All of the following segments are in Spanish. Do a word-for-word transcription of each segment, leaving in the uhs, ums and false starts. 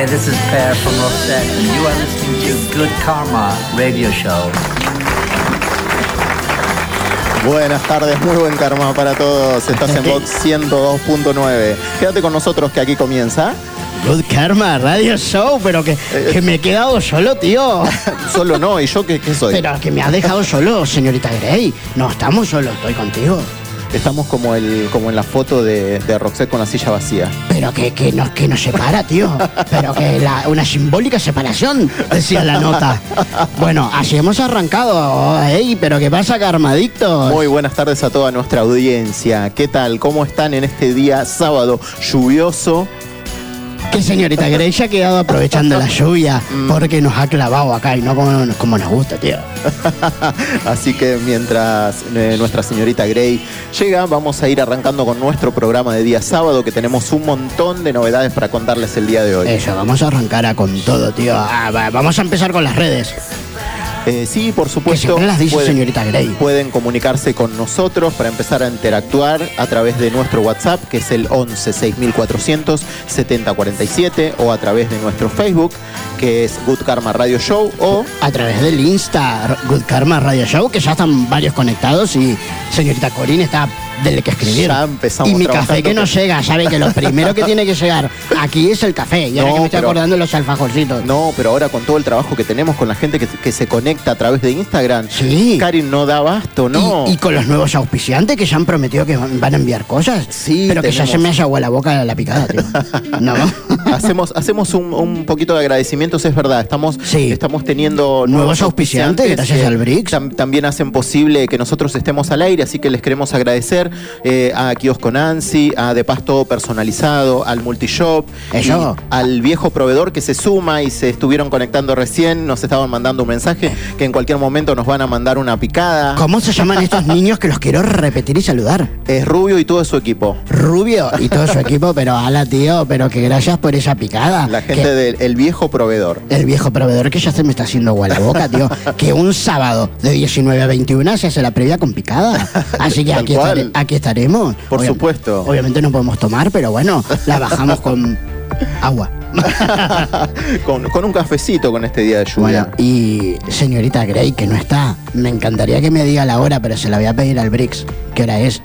Hi, this is Per from Roxette, and you are listening to Good Karma Radio Show. Buenas tardes, muy buen karma para todos. Estás en Vox ciento dos punto nueve. Quédate con nosotros que aquí comienza Good Karma Radio Show, pero que, eh, que me he quedado solo, tío. Solo no, ¿y yo qué, qué soy? Pero que me has dejado solo, señorita Grey. No estamos solos, estoy contigo. Estamos como el como en la foto de, de Roxette con la silla vacía. Pero que, que, nos, que nos separa, tío. Pero que la, una simbólica separación, decía la nota. Bueno, así hemos arrancado. Ey, pero ¿qué pasa, karmadictos? Muy buenas tardes a toda nuestra audiencia. ¿Qué tal? ¿Cómo están en este día sábado lluvioso? Que señorita Grey se ha quedado aprovechando la lluvia porque nos ha clavado acá y no como, como nos gusta, tío. Así que mientras eh, nuestra señorita Grey llega, vamos a ir arrancando con nuestro programa de día sábado, que tenemos un montón de novedades para contarles el día de hoy. Eso, vamos a arrancar a con todo, tío. Ah, va, vamos a empezar con las redes. Eh, sí, por supuesto. Que siempre las dice pueden, señorita Grey. Pueden comunicarse con nosotros para empezar a interactuar a través de nuestro WhatsApp, que es el once seis mil cuatrocientos setenta cuarenta y siete, o a través de nuestro Facebook, que es Good Karma Radio Show, o a través del Insta Good Karma Radio Show, que ya están varios conectados y señorita Corín está del que escribieron. Ya empezamos. Y mi café que no llega, sabe que lo primero que tiene que llegar aquí es el café. Y ahora No, que me estoy pero- acordando de los alfajorcitos. No, pero ahora con todo el trabajo que tenemos con la gente que, que se conecta a través de Instagram, Sí. Karin no da abasto, ¿no? Y, y con los nuevos auspiciantes que ya han prometido que van van a enviar cosas. Sí, pero que ya tenemos. se me haya agua la boca la picada, tío. No. Hacemos, hacemos un, un poquito de agradecimientos, es verdad. Estamos, Sí. estamos teniendo Nuevos auspiciantes, gracias que al Brix. tam- también hacen posible que nosotros estemos al aire, así que les queremos agradecer eh, a Kiosco Nancy, a De Pasto Personalizado, al Multishop, Eso. y al viejo proveedor que se suma y se estuvieron conectando recién. Nos estaban mandando un mensaje que en cualquier momento nos van a mandar una picada. ¿Cómo se llaman estos niños que los quiero repetir y saludar? Es Rubio y todo su equipo. Rubio y todo su equipo, pero ala, tío, pero que gracias por esa picada. La gente Que del el viejo proveedor. el viejo proveedor que ya se me está haciendo agua la boca, tío. Que un sábado de diecinueve a veintiuno se hace la previa con picada. Así que Tal aquí, cual. estare- aquí estaremos. Por Obvia- supuesto. Obviamente no podemos tomar, pero bueno, la bajamos con agua. con, con un cafecito con este día de lluvia. Bueno, y señorita Grey, que no está, me encantaría que me diga la hora, pero se la voy a pedir al Brix. ¿Qué hora es?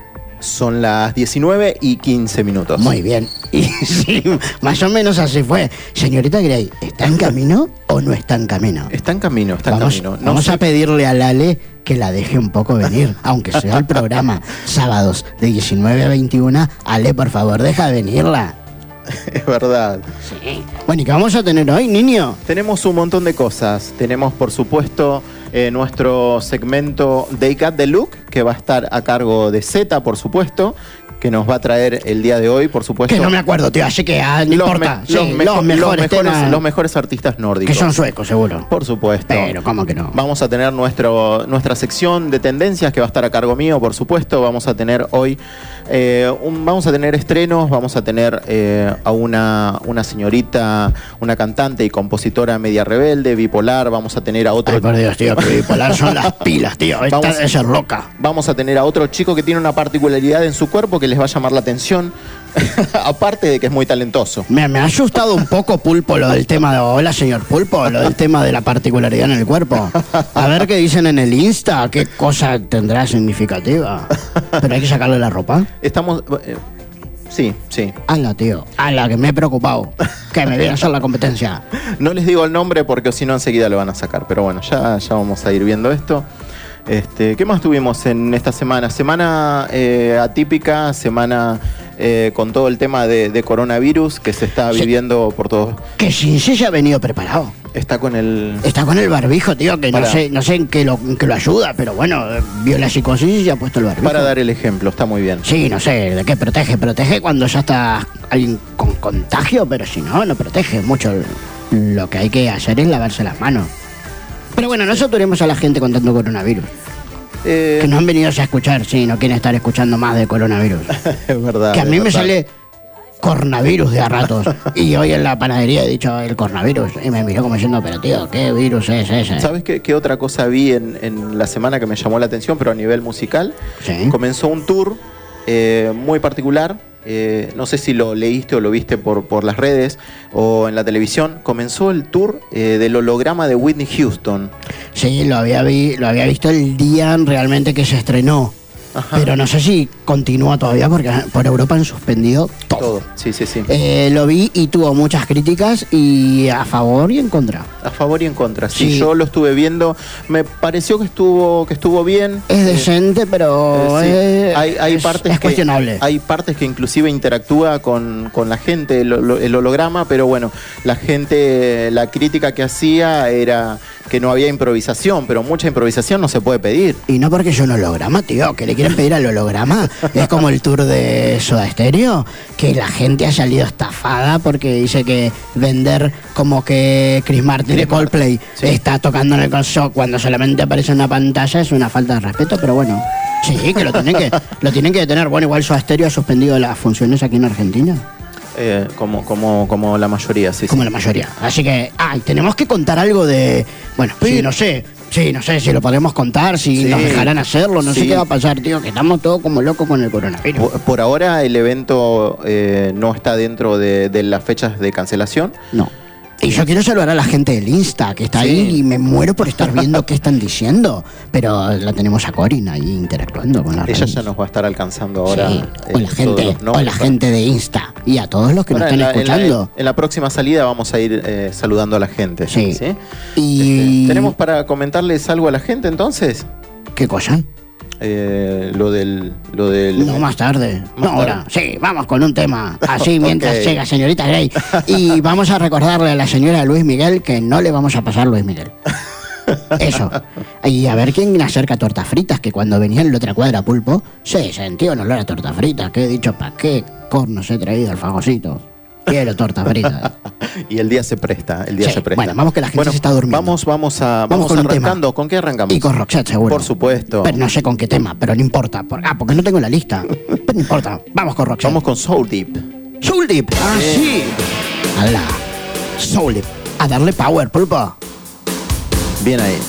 Son las diecinueve y quince minutos. Muy bien. Y sí, más o menos así fue. Señorita Grey, ¿está en camino o no está en camino? Está en camino, está Vamos, en camino. No vamos sé- a pedirle a Lale que la deje un poco venir, aunque sea el programa sábados de diecinueve a veintiuno. Ale, por favor, deja venirla. Es verdad. Sí. Bueno, ¿y qué vamos a tener hoy, niño? Tenemos un montón de cosas. Tenemos, por supuesto, eh, nuestro segmento They Got the Look, que va a estar a cargo de Z, por supuesto, que nos va a traer el día de hoy, por supuesto. Que no me acuerdo, tío, así que ah, no los, importa. me- Sí, los los, mejo- mejores los mejores, temas, los mejores artistas nórdicos. que son suecos, seguro. Por supuesto. Pero, ¿cómo que no? Vamos a tener nuestro, nuestra sección de tendencias que va a estar a cargo mío, por supuesto. Vamos a tener hoy, eh, un- vamos a tener estrenos, vamos a tener eh, a una, una señorita, una cantante y compositora media rebelde, bipolar. Vamos a tener a otro... Ay, por Dios, tío, que bipolar son las pilas, tío. Esta Vamos- debe ser loca. Vamos a tener a otro chico que tiene una particularidad en su cuerpo que les va a llamar la atención, aparte de que es muy talentoso. Me, me ha asustado un poco, Pulpo, lo del tema de... Hola, señor Pulpo, lo del tema de la particularidad en el cuerpo. A ver qué dicen en el Insta, qué cosa tendrá significativa. Pero hay que sacarle la ropa. Estamos... eh, sí, sí. Ala, tío. Ala, que me he preocupado. Que me viene a hacer la competencia. No les digo el nombre porque si no enseguida lo van a sacar. Pero bueno, ya, ya vamos a ir viendo esto. Este, ¿qué más tuvimos en esta semana? Semana eh, atípica, semana eh, con todo el tema de, de coronavirus que se está Sí. viviendo por todos. Que sin sí se ha venido preparado. Está con el... Está con el barbijo, tío, que no Para. sé, no sé en qué lo, en qué lo ayuda, pero bueno, eh, vio la psicosis y ha puesto el barbijo. Para dar el ejemplo, está muy bien. Sí, no sé, ¿de qué protege? Protege cuando ya está alguien con contagio, pero si no, no protege mucho. Lo que hay que hacer es lavarse las manos. Pero bueno, no saturemos a la gente con tanto coronavirus. Eh, Que no han venido a escuchar, sí, no quieren estar escuchando más de coronavirus. es verdad. Que a es mí me verdad. sale coronavirus de a ratos. Y hoy en la panadería he dicho el coronavirus. Y me miró como diciendo, pero tío, ¿qué virus es ese? ¿Sabes qué, qué otra cosa vi en, en la semana que me llamó la atención, pero a nivel musical? Sí. Comenzó un tour eh, muy particular eh, no sé si lo leíste o lo viste por, por las redes o en la televisión, comenzó el tour eh, del holograma de Whitney Houston. Sí, lo había, vi, lo había visto el día realmente que se estrenó. Ajá. Pero no sé si continúa todavía porque por Europa han suspendido todo. Todo, sí, sí, sí. Eh, lo vi y tuvo muchas críticas y a favor y en contra. A favor y en contra, sí. Sí. Yo lo estuve viendo, me pareció que estuvo que estuvo bien. Es decente, pero eh, sí. es, hay, hay es, partes es que, cuestionable. Hay partes que inclusive interactúa con, con la gente, el, el holograma, pero bueno, la gente, la crítica que hacía era que no había improvisación, pero mucha improvisación no se puede pedir. Y no porque es un holograma, tío, que le quieren pedir al holograma. Es como el tour de Soda Stereo, que la gente ha salido estafada porque dice que vender como que Chris Martin Chris de Coldplay sí. está tocando en el concierto cuando solamente aparece en una pantalla es una falta de respeto, pero bueno. Sí, que lo tienen que, lo tienen que detener. Bueno, igual Soda Stereo ha suspendido las funciones aquí en Argentina. Eh, como, como, como la mayoría, sí. Como sí. la mayoría. Así que, ay, tenemos que contar algo de... Bueno, sí, Sí. no sé. Sí, no sé si lo podemos contar, si Sí. nos dejarán hacerlo. No Sí. sé qué va a pasar, tío, que estamos todos como locos con el coronavirus. Por, por ahora el evento eh, no está dentro de, de las fechas de cancelación. No. Y yo quiero saludar a la gente del Insta que está Sí. ahí y me muero por estar viendo qué están diciendo. Pero la tenemos a Corin ahí interactuando con la Ella ya nos va a estar alcanzando ahora. Sí. eh, O la todos gente, los o nombres. la gente de Insta. Y a todos los que Ahora, nos en, están la, en, la, escuchando. en la próxima salida vamos a ir eh, saludando a la gente. Sí. ¿sí? Y... Este, ¿Tenemos para comentarles algo a la gente entonces? ¿Qué cosa? Eh, lo del... Lo del No, más tarde. Más no, ahora. tarde. Sí, vamos con un tema. Así mientras Ok. llega señorita Grey. Y vamos a recordarle a la señora Luis Miguel que no le vamos a pasar Luis Miguel. Eso. Y a ver quién acerca tortas fritas, que cuando venía en la otra cuadra Pulpo, se sentía un olor a tortas fritas. Que he dicho, ¿para qué cornos he traído al fagocito? Quiero tortas fritas. Y el día se presta, el día Sí, se presta. bueno, vamos que la gente Bueno, se está durmiendo. Vamos, vamos a, Vamos vamos, con un arrancando. tema. ¿Con qué arrancamos? Y con Roxette, seguro. Por supuesto. Pero no sé con qué tema, pero no importa. Por- ah, porque no tengo la lista. Pero no importa. Vamos con Roxette. Vamos con Soul Deep. Soul Deep. Ah, sí. Ala. Soul Deep. A darle power, Pulpo. Bien ahí.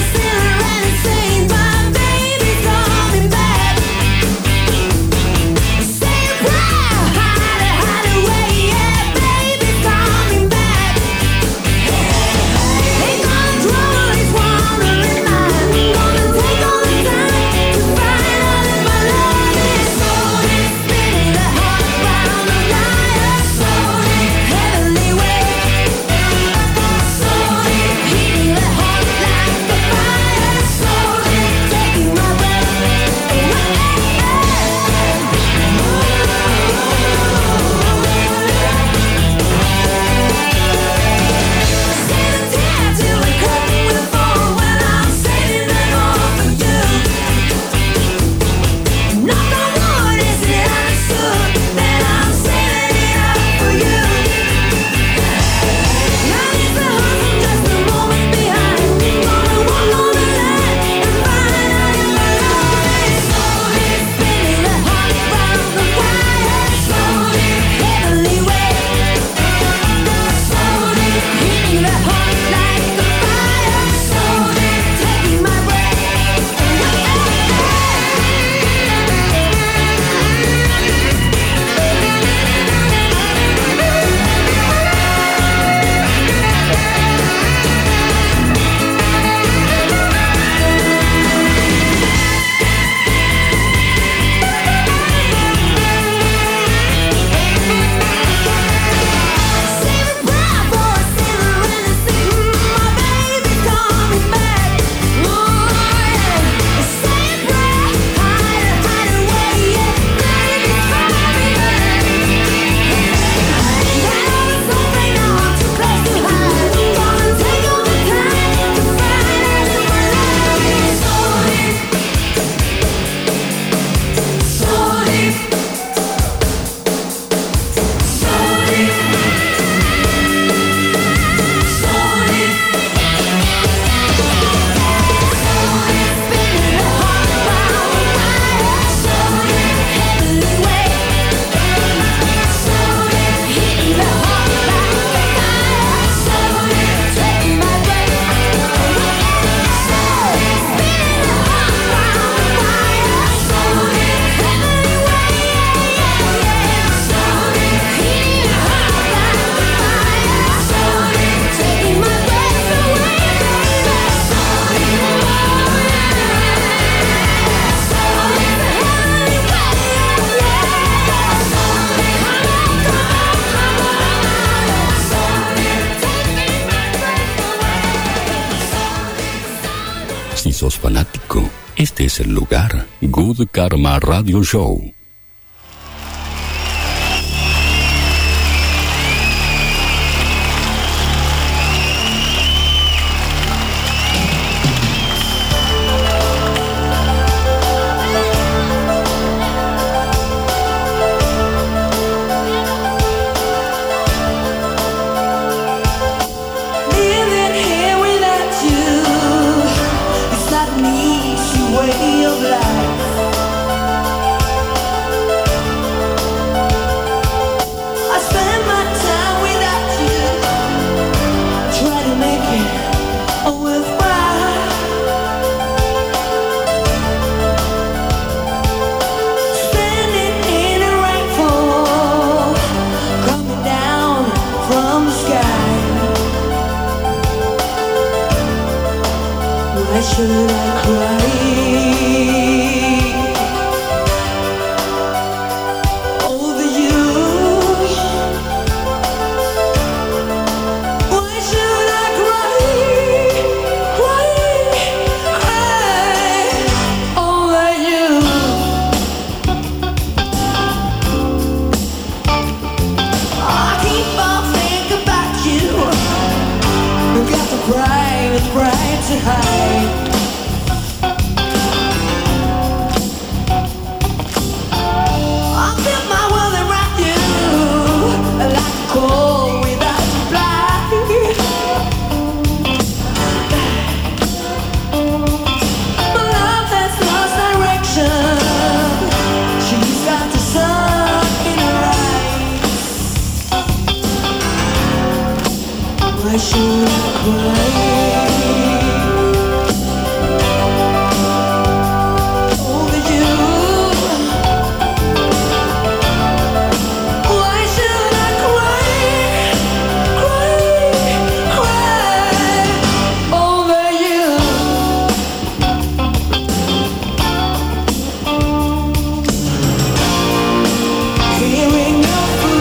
Baby's coming back. sos fanático, este es el lugar. Good Karma Radio Show.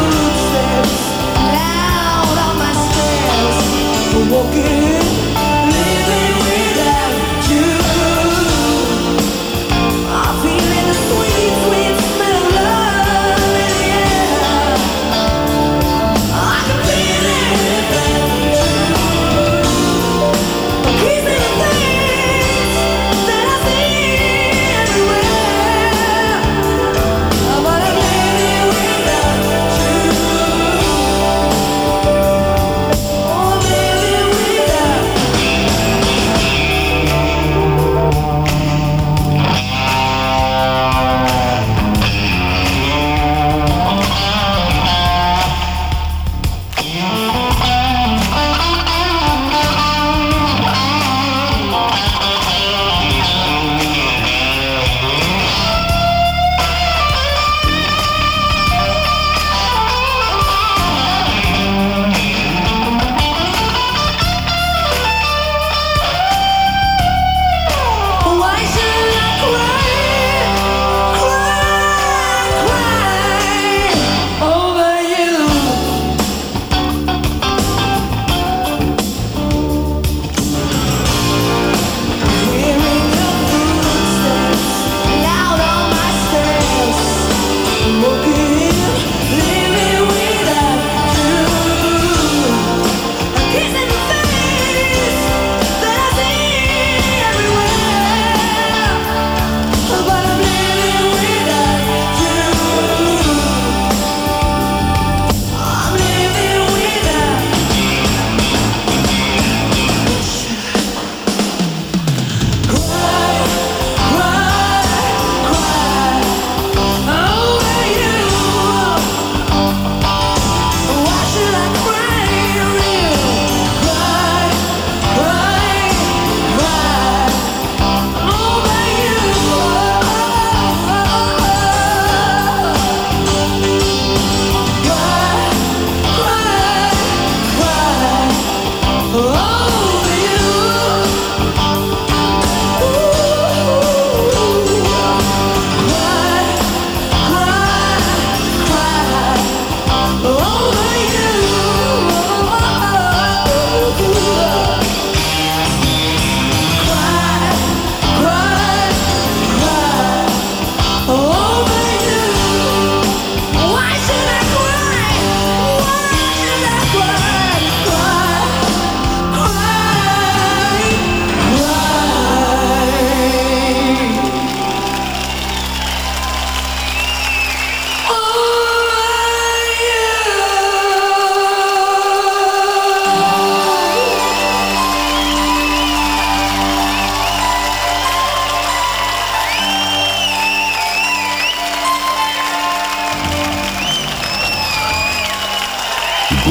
Walking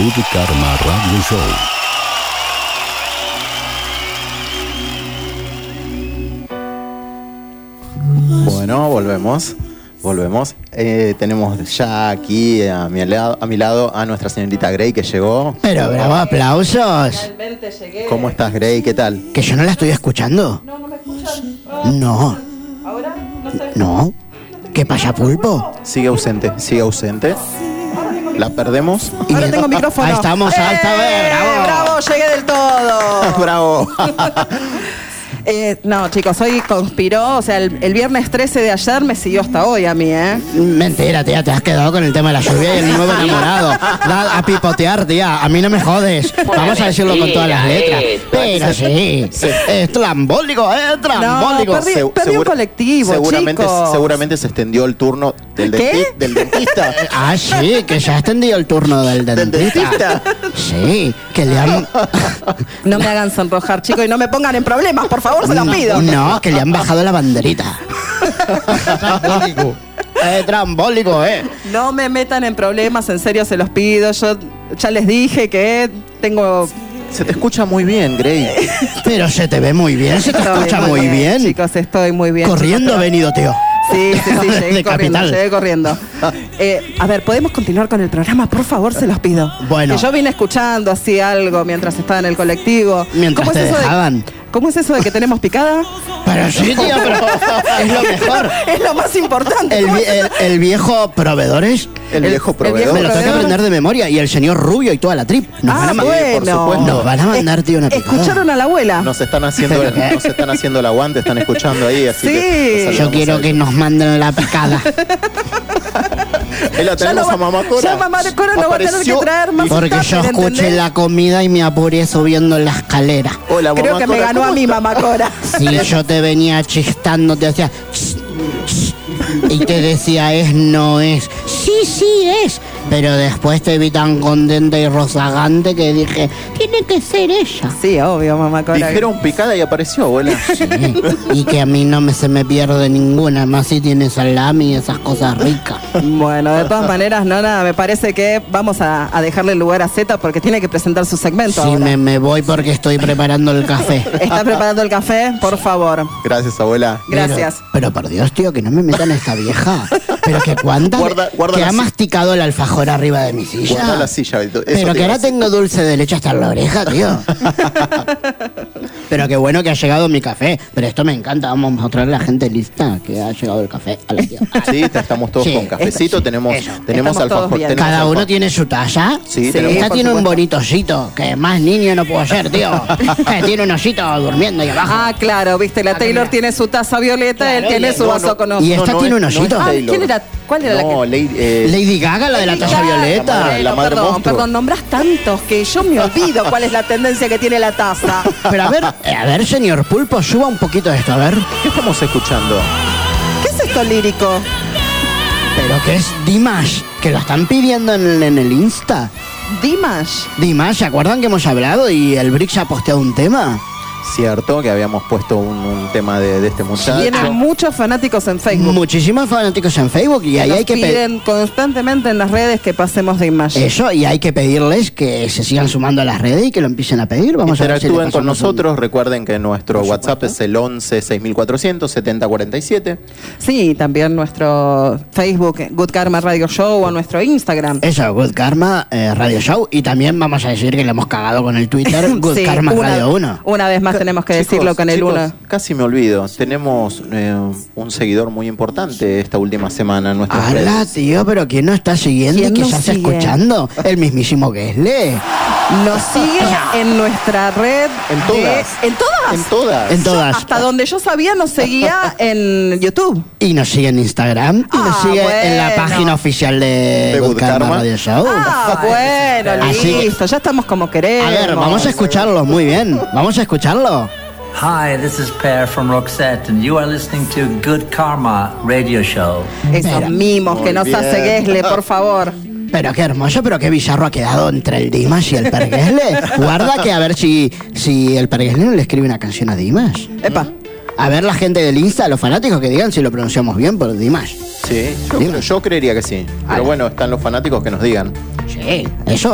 Good Karma Radio Show. Bueno, volvemos. Volvemos. Eh, tenemos ya aquí a mi, lado, a mi lado a nuestra señorita Grey que llegó. Pero bravo, aplausos. Finalmente llegué. ¿Cómo estás, Grey? ¿Qué tal? Que yo no la estoy escuchando. No, no me escuchan. No, ¿Ahora? No sé. no. ¿Qué pasa, Pulpo? Sigue ausente, sigue ausente. La perdemos. Y Ahora me- tengo micrófono. Ahí estamos, ahí está, ¡Eh! bravo. ¡Bravo! Llegué del todo. Bravo. Eh, no, chicos, hoy conspiró. O sea, el, el viernes trece de ayer me siguió hasta hoy a mí, ¿eh? Mentira, tía, te has quedado con el tema de la lluvia y el nuevo enamorado. Da a pipotear, tía, a mí no me jodes. Vamos a decirlo con todas las letras. Pero sí, es trambólico, es trambólico. No, perdí- Se- perdí un colectivo, seguramente, chicos. seguramente se extendió el turno del, ¿Qué? denti- del dentista. Ah, sí, que se ha extendido el turno del ¿Del dentista. dentista? Sí, que le han... No me hagan sonrojar, chicos, y no me pongan en problemas, por favor, se los pido. No, que le han bajado la banderita. Trambólico. Es trambólico, eh. No me metan en problemas, en serio se los pido. Yo ya les dije que tengo... Se te escucha muy bien, Grey. Pero se te ve muy bien, se te Estoy escucha muy bien. Chicos, estoy muy bien. Corriendo chicos, ha venido, tío. Sí, sí, sí, llegué De corriendo, capital. llegué corriendo. Eh, a ver, ¿podemos continuar con el programa? Por favor, se los pido. Bueno. Que yo vine escuchando así algo mientras estaba en el colectivo. Mientras ¿Cómo te es eso de- dejaban. ¿Cómo es eso de que tenemos picada? Pero sí, tío, pero es lo mejor. Es lo más importante. El, ¿Cómo vi- es eso? el- el viejo proveedores El, El- viejo el proveedor. me lo tengo que ¿Proveedor? aprender de memoria. Y el señor Rubio y toda la trip. Nos van Ah, a ma- bueno. por supuesto. Nos van a mandar, tío, una picada. ¿Escucharon a la abuela? Nos están haciendo, nos están haciendo el aguante, están escuchando ahí, así Sí. que los Yo saludamos quiero a que ellos. nos manden la picada. Ahí la Ya tenemos no va- a Mamá Cora. ya Mamá Cora no va a tener que Apareció traer más. y- Porque yo Tupper, escuché ¿entendés? la comida y me apuré subiendo la escalera. Hola, Creo Mamá que me Cora, ganó a ¿cómo mí, estás? mamá Cora. Si yo te venía chistando, te hacía... Y te decía, es, no es. Sí, sí es. Pero después te vi tan contenta y rozagante que dije, tiene que ser ella. Sí, obvio, mamá Cora. Dijeron picada y apareció, abuela. Sí. Y que a mí no me, se me pierde ninguna, más si tiene salami y esas cosas ricas. Bueno, de todas maneras, Nona, me parece que vamos a, a dejarle el lugar a Zeta porque tiene que presentar su segmento Sí, ahora. me, me voy porque estoy preparando el café. ¿Está preparando el café? Por favor. Gracias, abuela. Gracias. Pero, pero por Dios, tío, que no me metan esta vieja. Pero que cuánta... Guarda- guarda que la ha si- masticado el alfajor arriba de mi silla. Guarda la silla, Beto. Eso Pero te que iba a ahora decir. tengo dulce de leche hasta en la oreja, tío. Pero qué bueno que ha llegado mi café. Pero esto me encanta. Vamos a mostrarle a la gente lista que ha llegado el café a la tía. Sí, te- estamos todos Sí, con cafecito, eso, tenemos, eso. tenemos Estamos todos alfajor. bien. tenemos Cada uno alfajor. tiene su taza. Sí, Sí, tenemos. Esta por tiene un supuesto. bonito osito, que más niño no puedo ser, tío. Que tiene un osito durmiendo ahí abajo. Ah, claro, viste, la Ah, Taylor mira. tiene su taza violeta, Claro, él tiene y- su no, vaso no. con Y oso. esta tiene un es- osito. es Ah, Taylor. ¿quién era? ¿Cuál era la No, que...? Lady, eh, Lady Gaga, la de la taza Ah, violeta. La bueno, madre perdón, monstruo. perdón, nombrás tantos que yo me olvido cuál es la tendencia que tiene la taza. Pero a ver, eh, a ver, señor Pulpo, suba un poquito de esto, a ver. ¿Qué estamos escuchando? ¿Qué es esto lírico? Pero que es Dimash, que lo están pidiendo en, en el Insta. Dimash. Dimash, ¿se acuerdan que hemos hablado y el Brix ha posteado un tema? Cierto, que habíamos puesto un, un tema de, de este muchacho. Tienen muchos fanáticos en Facebook. Muchísimos fanáticos en Facebook y ahí Nos hay que pedir... piden constantemente en las redes que pasemos Dimash. Eso, y hay que pedirles que se sigan sumando a las redes y que lo empiecen a pedir. Vamos a ver si le Interactúen con pasamos un- nosotros. Recuerden que nuestro Por WhatsApp supuesto. es el once seis mil cuatrocientos setenta cuarenta y siete. Sí, también nuestro Facebook, Good Karma Radio Show, o nuestro Instagram. Eso, Good Karma eh, Radio Show. Y también vamos a decir que le hemos cagado con el Twitter Good Sí, Karma una, Radio uno. Una vez más tenemos que decirlo con el Chicos, uno. casi me olvido. Tenemos eh, un seguidor muy importante esta última semana en nuestras ¡Hala, redes. tío! ¿Pero quién nos está siguiendo y ¿Quién qué nos se está sigue? escuchando? El mismísimo Gesle. Nos sigue en nuestra red. En de- todas. ¿En todas? En todas. En todas. Hasta donde yo sabía nos seguía en YouTube. Y nos sigue en Instagram. Y nos Ah, sigue en la bueno. página oficial de, De Good Good Karma, Karma. Radio Show. Ah, bueno, Así que- listo. Ya estamos como queremos. A ver, vamos a escucharlo. Muy bien. Vamos a escucharlo. Hi, this is Per from Roxette, and you are listening to Good Karma Radio Show. Esos Espera. mimos que Muy nos bien. hace Gesle, por favor. Pero qué hermoso, pero qué bizarro ha quedado entre el Dimash y el Perguesle. Guarda que a ver si, si el Perguesle no le escribe una canción a Dimash. Epa. A ver la gente del Insta, los fanáticos, que digan si lo pronunciamos bien por Dimash. Sí, yo, Diga. creo- yo creería que sí. Ah, Pero bueno, están los fanáticos que nos digan. Sí, eso.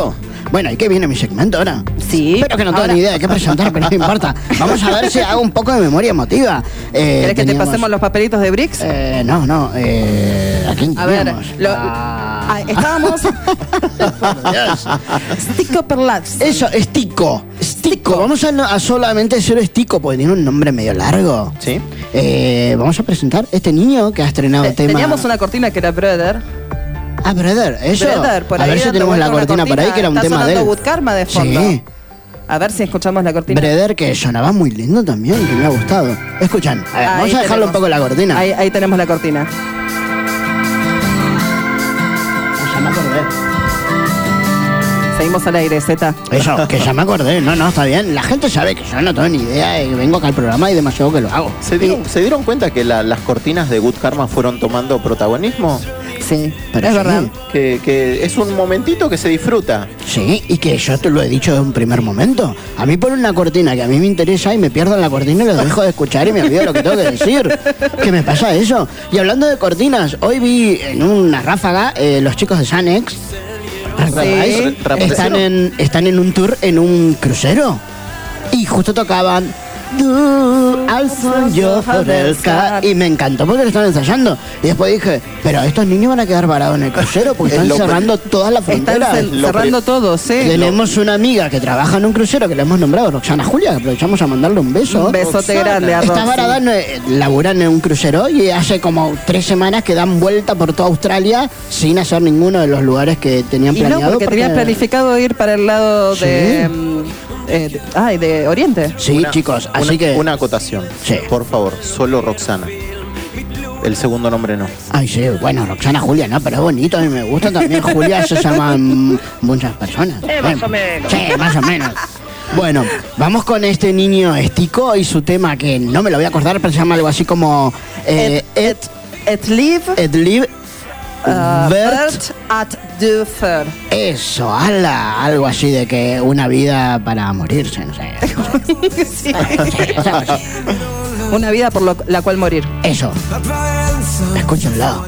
Bueno, ¿y qué viene mi segmento ahora? Sí. Pero que no tengo Ahora- ni idea de qué presentar, pero no importa. Vamos a ver si hago un poco de memoria emotiva. Eh, ¿Querés que te teníamos- pasemos los papelitos de Brix? Eh, no, no. Eh, ¿A quién A ver, teníamos? lo- Ah. ah, estábamos. Por Dios. Stick Upper Labs. Eso, Estico. Estico. Vamos a, a solamente decir Estico, porque tiene un nombre medio largo. ¿Sí? Eh, vamos a presentar este niño que ha estrenado Te- tema. Teníamos una cortina que era Brother. Ah, Brother, eso. Brother, por a ahí ver si dando tenemos la vuelta una cortina, por ahí, que era un Está tema de sonando él. Good Karma de fondo. Sí. A ver si escuchamos la cortina. Brother, que sonaba muy lindo también, que me ha gustado. Escuchan, a ver, Ahí vamos a dejarlo tenemos. un poco la cortina. Ahí, ahí tenemos la cortina. Ya me acordé. Seguimos al aire, Z. Eso, que ya me acordé. No, no, está bien. La gente sabe que yo no tengo ni idea y vengo acá al programa y demasiado que lo hago. ¿Se, dio- ¿se dieron cuenta que la- las cortinas de Good Karma fueron tomando protagonismo? Sí, Pero es sí. verdad. Que, que es un momentito que se disfruta. Sí, y que yo te lo he dicho de un primer momento. A mí por una cortina que a mí me interesa y me pierdo en la cortina y lo dejo de escuchar y me olvido lo que tengo que decir. ¿Qué me pasa eso? Y hablando de cortinas, hoy vi en una ráfaga eh, los chicos de Sanex. ¿Recordáis? Sí. Están en, están en un tour en un crucero. Y justo tocaban Du Alfonso Forelka. Y me encantó porque lo estaban ensayando. Y después dije, pero estos niños van a quedar varados en el crucero porque Es están lo que- cerrando todas las Están fronteras. cel- Lo cerrando pri- todo, sí. Tenemos una amiga que trabaja en un crucero que le hemos nombrado, Roxana Julia, que aprovechamos a mandarle un beso. Un besote Roxana. grande a Está Roxy. varada, en, eh, laburan en un crucero y hace como tres semanas que dan vuelta por toda Australia sin hacer ninguno de los lugares que tenían Y no, planeado. porque tenías planificado ir para el lado Sí. de, mm, eh, de- ay, de Oriente. Sí, Una- chicos, así una, que... Una acotación. Sí. Por favor, solo Roxana. El segundo nombre no. Ay, sí, bueno, Roxana Julia, no, pero es bonito, a mí me gusta también. Julia se llaman muchas personas. Eh, más o menos. Sí, más o menos. Bueno, vamos con este niño Estico y su tema que no me lo voy a acordar, pero se llama algo así como... Eh, Et, et live Et live uh, Bert. Bert at the fair. Eso, ala, algo así de que una vida para morirse, no sé. Sí. Eso, así. Una vida por lo- la cual morir. Eso. Escúchenlo.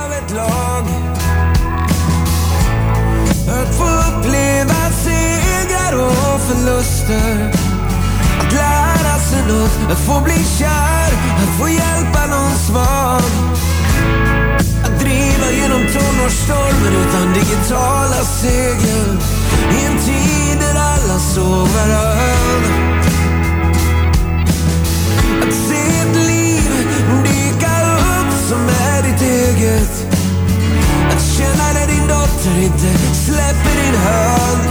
Att få uppleva segrar och förluster. Att lära sig något, att få bli kär, att få hjälpa någon svag. Att driva genom tonårsstormen utan digitala segel. I en tid där alla såg varandra. Att se ett liv dyka upp som är ditt eget. Att känna när din dotter inte släpper din hand.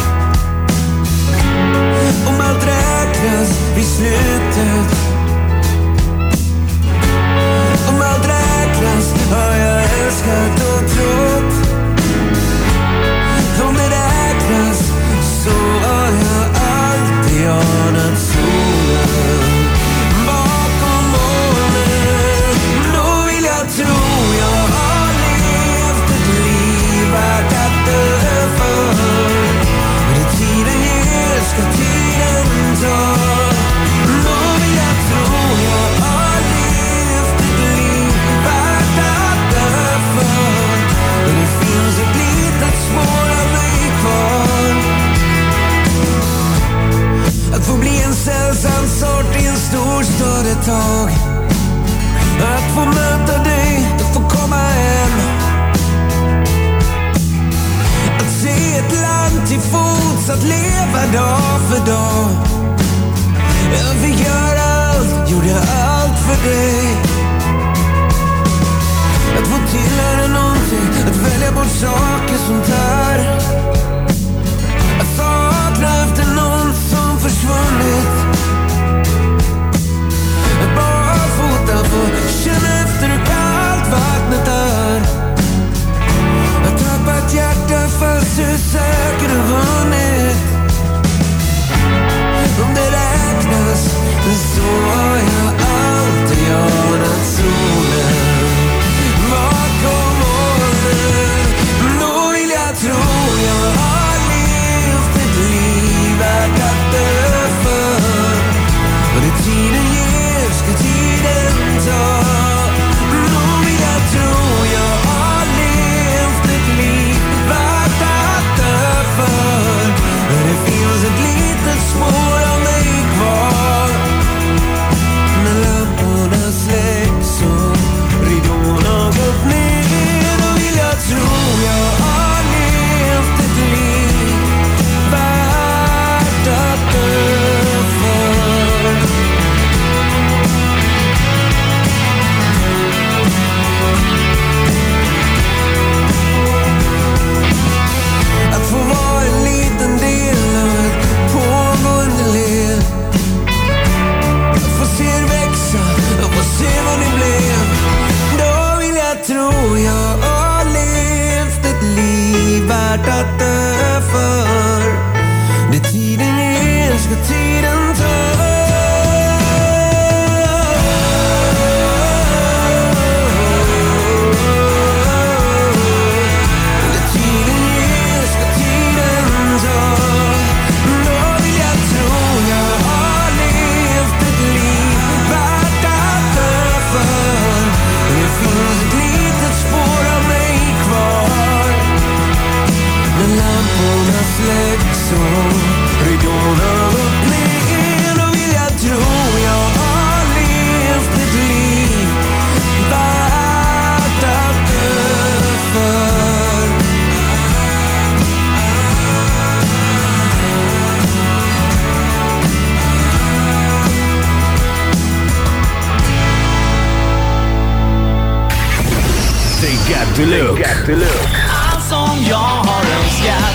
Om allt räknas vid slutet. Om allt räknas har jag älskat och trott. Om det räknas så har jag alltid anat solen bakom molnen. Då vill jag tro jag har levt ett liv värt att dö för. Det tiden ger ska tiden ta. Då vill jag tro jag har levt ett liv värt att dö för. Men det finns ett litet spår av mig kvar. Att få bli en sällsam sort i en storstad ett tag. Att få möta dig, att få komma hem. Att se ett land till fots, att leva dag för dag. Jag fick göra allt, gjorde allt för dig. Att få tillhöra någonting, att välja bort saker som tär. Att sakna efter någon som försvunnit. Att bara fota få känna efter hur kallt vattnet är. Att tappa ett hjärta fast du säker har vunnit. Om det räknas så har jag alltid jag värt att dö för. Det tiden ger ska tiden ta. Släcks och ridåerna upp ner. Då vill jag tro jag har levt ett liv värt att dö för. They got to look. Allt som jag har önskat.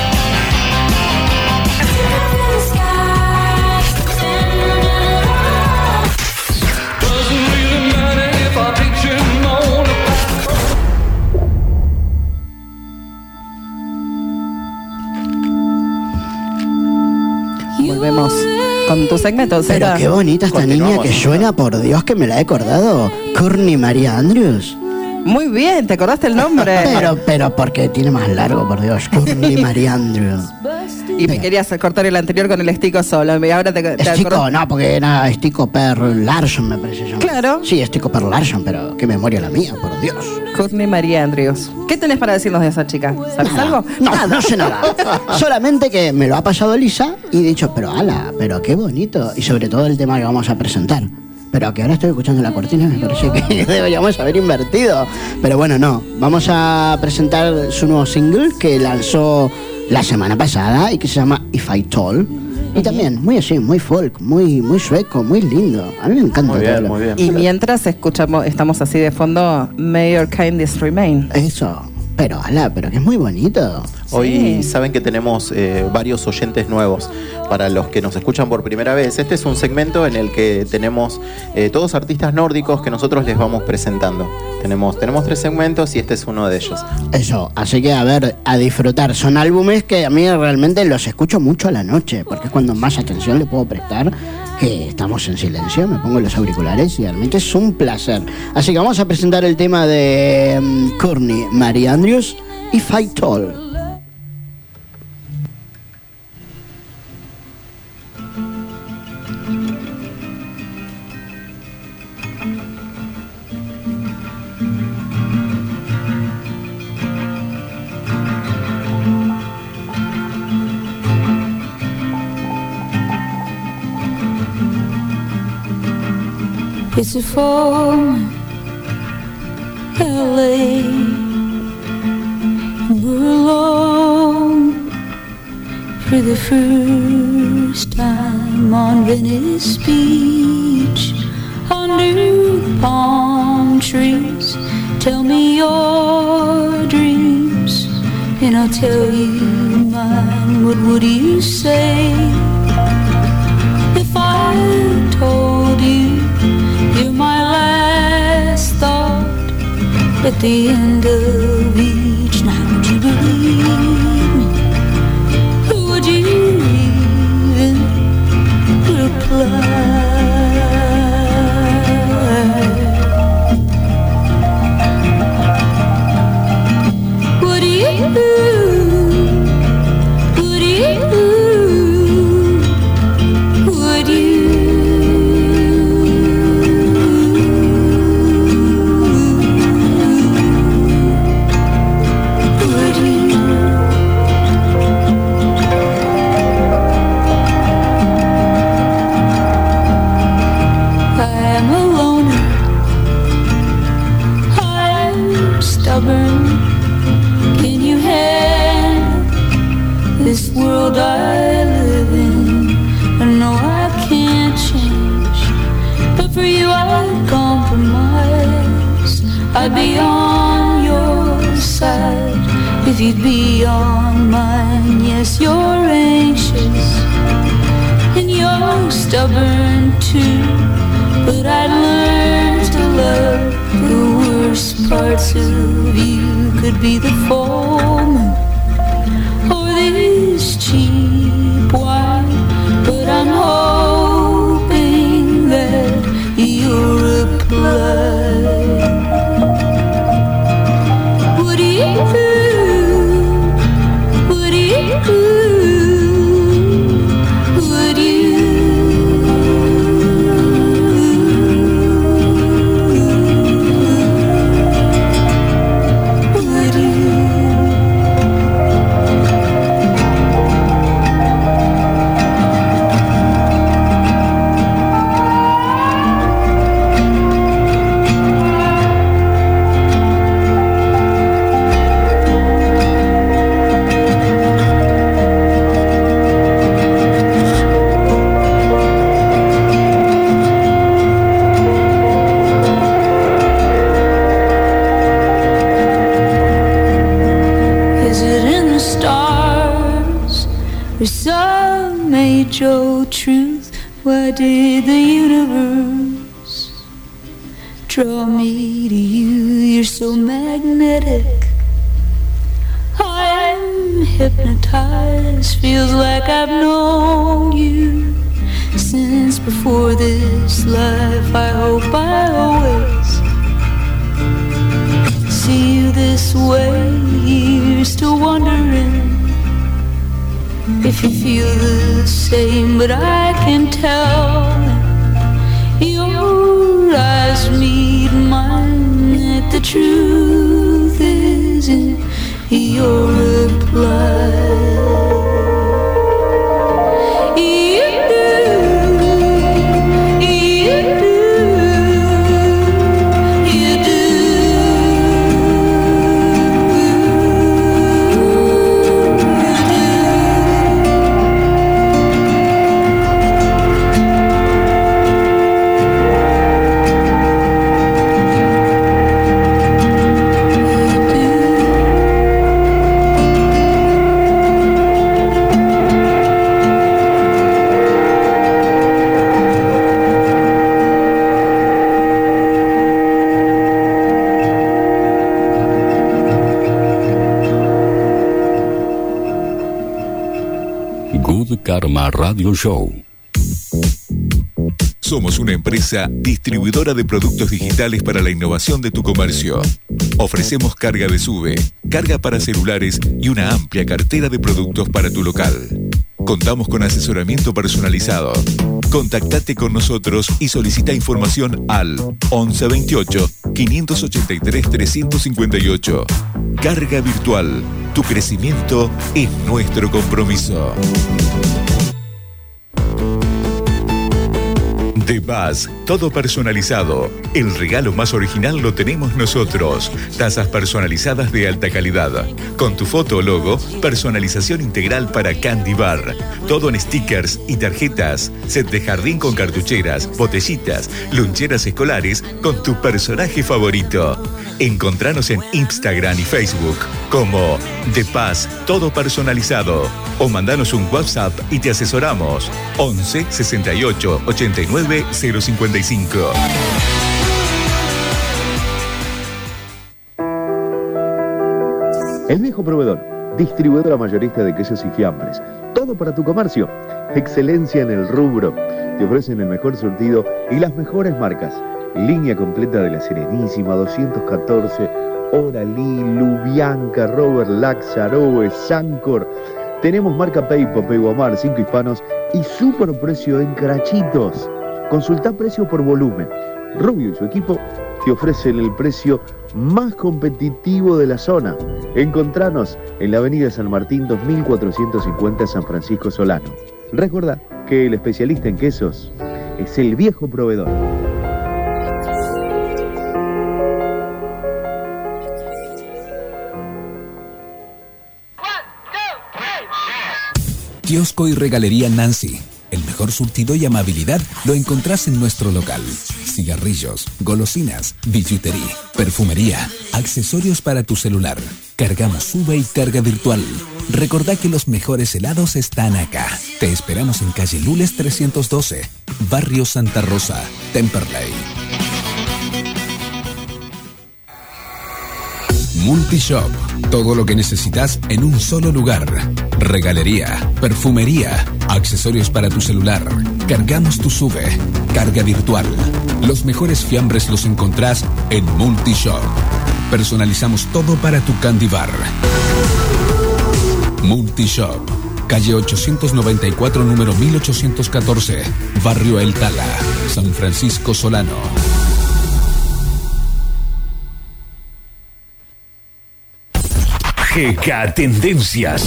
Volvemos con tu segmento. Pero Zeta. qué bonita esta niña que suena, por Dios, que me la he acordado. Courtney Maria Andrews. Muy bien, ¿te acordaste el nombre? Pero, pero porque tiene más largo, por Dios. Courtney Maria Andrews. Y me querías cortar el anterior con el estico solo. Y ahora te, te Estico, acordás. no, porque era Estico Per Larson, me parece llamar. Claro. Sí, Estico Per Larson, pero qué memoria la mía, por Dios. Courtney Maria Andrews. ¿Qué tenés para decirnos de esa chica? ¿Sabes Nada. algo? No, no sé nada. Solamente que me lo ha pasado Lisa y he dicho, pero ala, pero qué bonito. Y sobre todo el tema que vamos a presentar. Pero que ahora estoy escuchando la cortina, me parece que deberíamos haber invertido. Pero bueno, no. Vamos a presentar su nuevo single que lanzó la semana pasada y que se llama If I Told. Y también, muy así, muy folk, muy, muy sueco, muy lindo. A mí me encanta Muy todo bien, lo- muy bien. Y mientras escuchamos, estamos así de fondo, May Your Kindness Remain. Eso. Pero ala, pero que es muy bonito. Hoy Sí. saben que tenemos eh, varios oyentes nuevos. Para los que nos escuchan por primera vez, este es un segmento en el que tenemos eh, todos artistas nórdicos que nosotros les vamos presentando. Tenemos, tenemos tres segmentos y este es uno de ellos. Eso, así que a ver, a disfrutar. Son álbumes que a mí realmente los escucho mucho a la noche, porque es cuando más atención le puedo prestar, que estamos en silencio, me pongo los auriculares y realmente es un placer. Así que vamos a presentar el tema de um, Courtney Maria Andrews, If I Told. It's a former L A. We're alone for the first time on Venice Beach under palm trees. Tell me your dreams and I'll tell you mine. What would you say if I told you you're my last thought at the end of each night? Would you believe me? Would you even reply? Would you? Would you? Would Can you handle this world I live in? I know I can't change, but for you I'd compromise. I'd be on your side if you'd be on mine. Yes, you're anxious and you're stubborn too, but I'd learn to love the worst parts of you. Could be the full moon draw me to you. You're so magnetic. I'm hypnotized. Feels like I've known you since before this life. I hope I always see you this way. You're still wondering if you feel the same, but I can tell your eyes meet mine, that the truth is in your reply. Good Karma Radio Show. Somos una empresa distribuidora de productos digitales para la innovación de tu comercio. Ofrecemos carga de SUBE, carga para celulares y una amplia cartera de productos para tu local. Contamos con asesoramiento personalizado. Contactate con nosotros y solicita información al once veintiocho, quinientos ochenta y tres, trescientos cincuenta y ocho. Carga virtual. Tu crecimiento es nuestro compromiso. The Buzz, todo personalizado. El regalo más original lo tenemos nosotros. Tazas personalizadas de alta calidad. Con tu foto o logo, personalización integral para Candy Bar. Todo en stickers y tarjetas. Set de jardín con cartucheras, botellitas, loncheras escolares con tu personaje favorito. Encontranos en Instagram y Facebook como The Buzz, todo personalizado. O mandanos un WhatsApp y te asesoramos. once, sesenta y ocho, ochenta y nueve, cero cincuenta y cinco. El Viejo Proveedor, distribuidora mayorista de quesos y fiambres. Todo para tu comercio. Excelencia en el rubro. Te ofrecen el mejor surtido y las mejores marcas. Línea completa de la Serenísima, doscientos catorce, Oralí, Lubianca, Robert Lax, Aroe, Sancor. Tenemos marca Peipo, Peguamar, Cinco Hispanos y super precio en crachitos. Consulta precio por volumen. Rubio y su equipo te ofrecen el precio más competitivo de la zona. Encontranos en la avenida San Martín dos mil cuatrocientos cincuenta, San Francisco Solano. Recordá que el especialista en quesos es el Viejo Proveedor. Kiosco y Regalería Nancy. El mejor surtido y amabilidad lo encontrás en nuestro local. Cigarrillos, golosinas, billutería, perfumería, accesorios para tu celular. Cargamos SUBE y carga virtual. Recordá que los mejores helados están acá. Te esperamos en calle Lules trescientos doce, Barrio Santa Rosa, Temperley. Multishop. Todo lo que necesitas en un solo lugar. Regalería, perfumería, accesorios para tu celular. Cargamos tu SUBE. Carga virtual. Los mejores fiambres los encontrás en Multishop. Personalizamos todo para tu Candy Bar. Multishop. Calle ochocientos noventa y cuatro, número mil ochocientos catorce. Barrio El Tala, San Francisco Solano. G K Tendencias.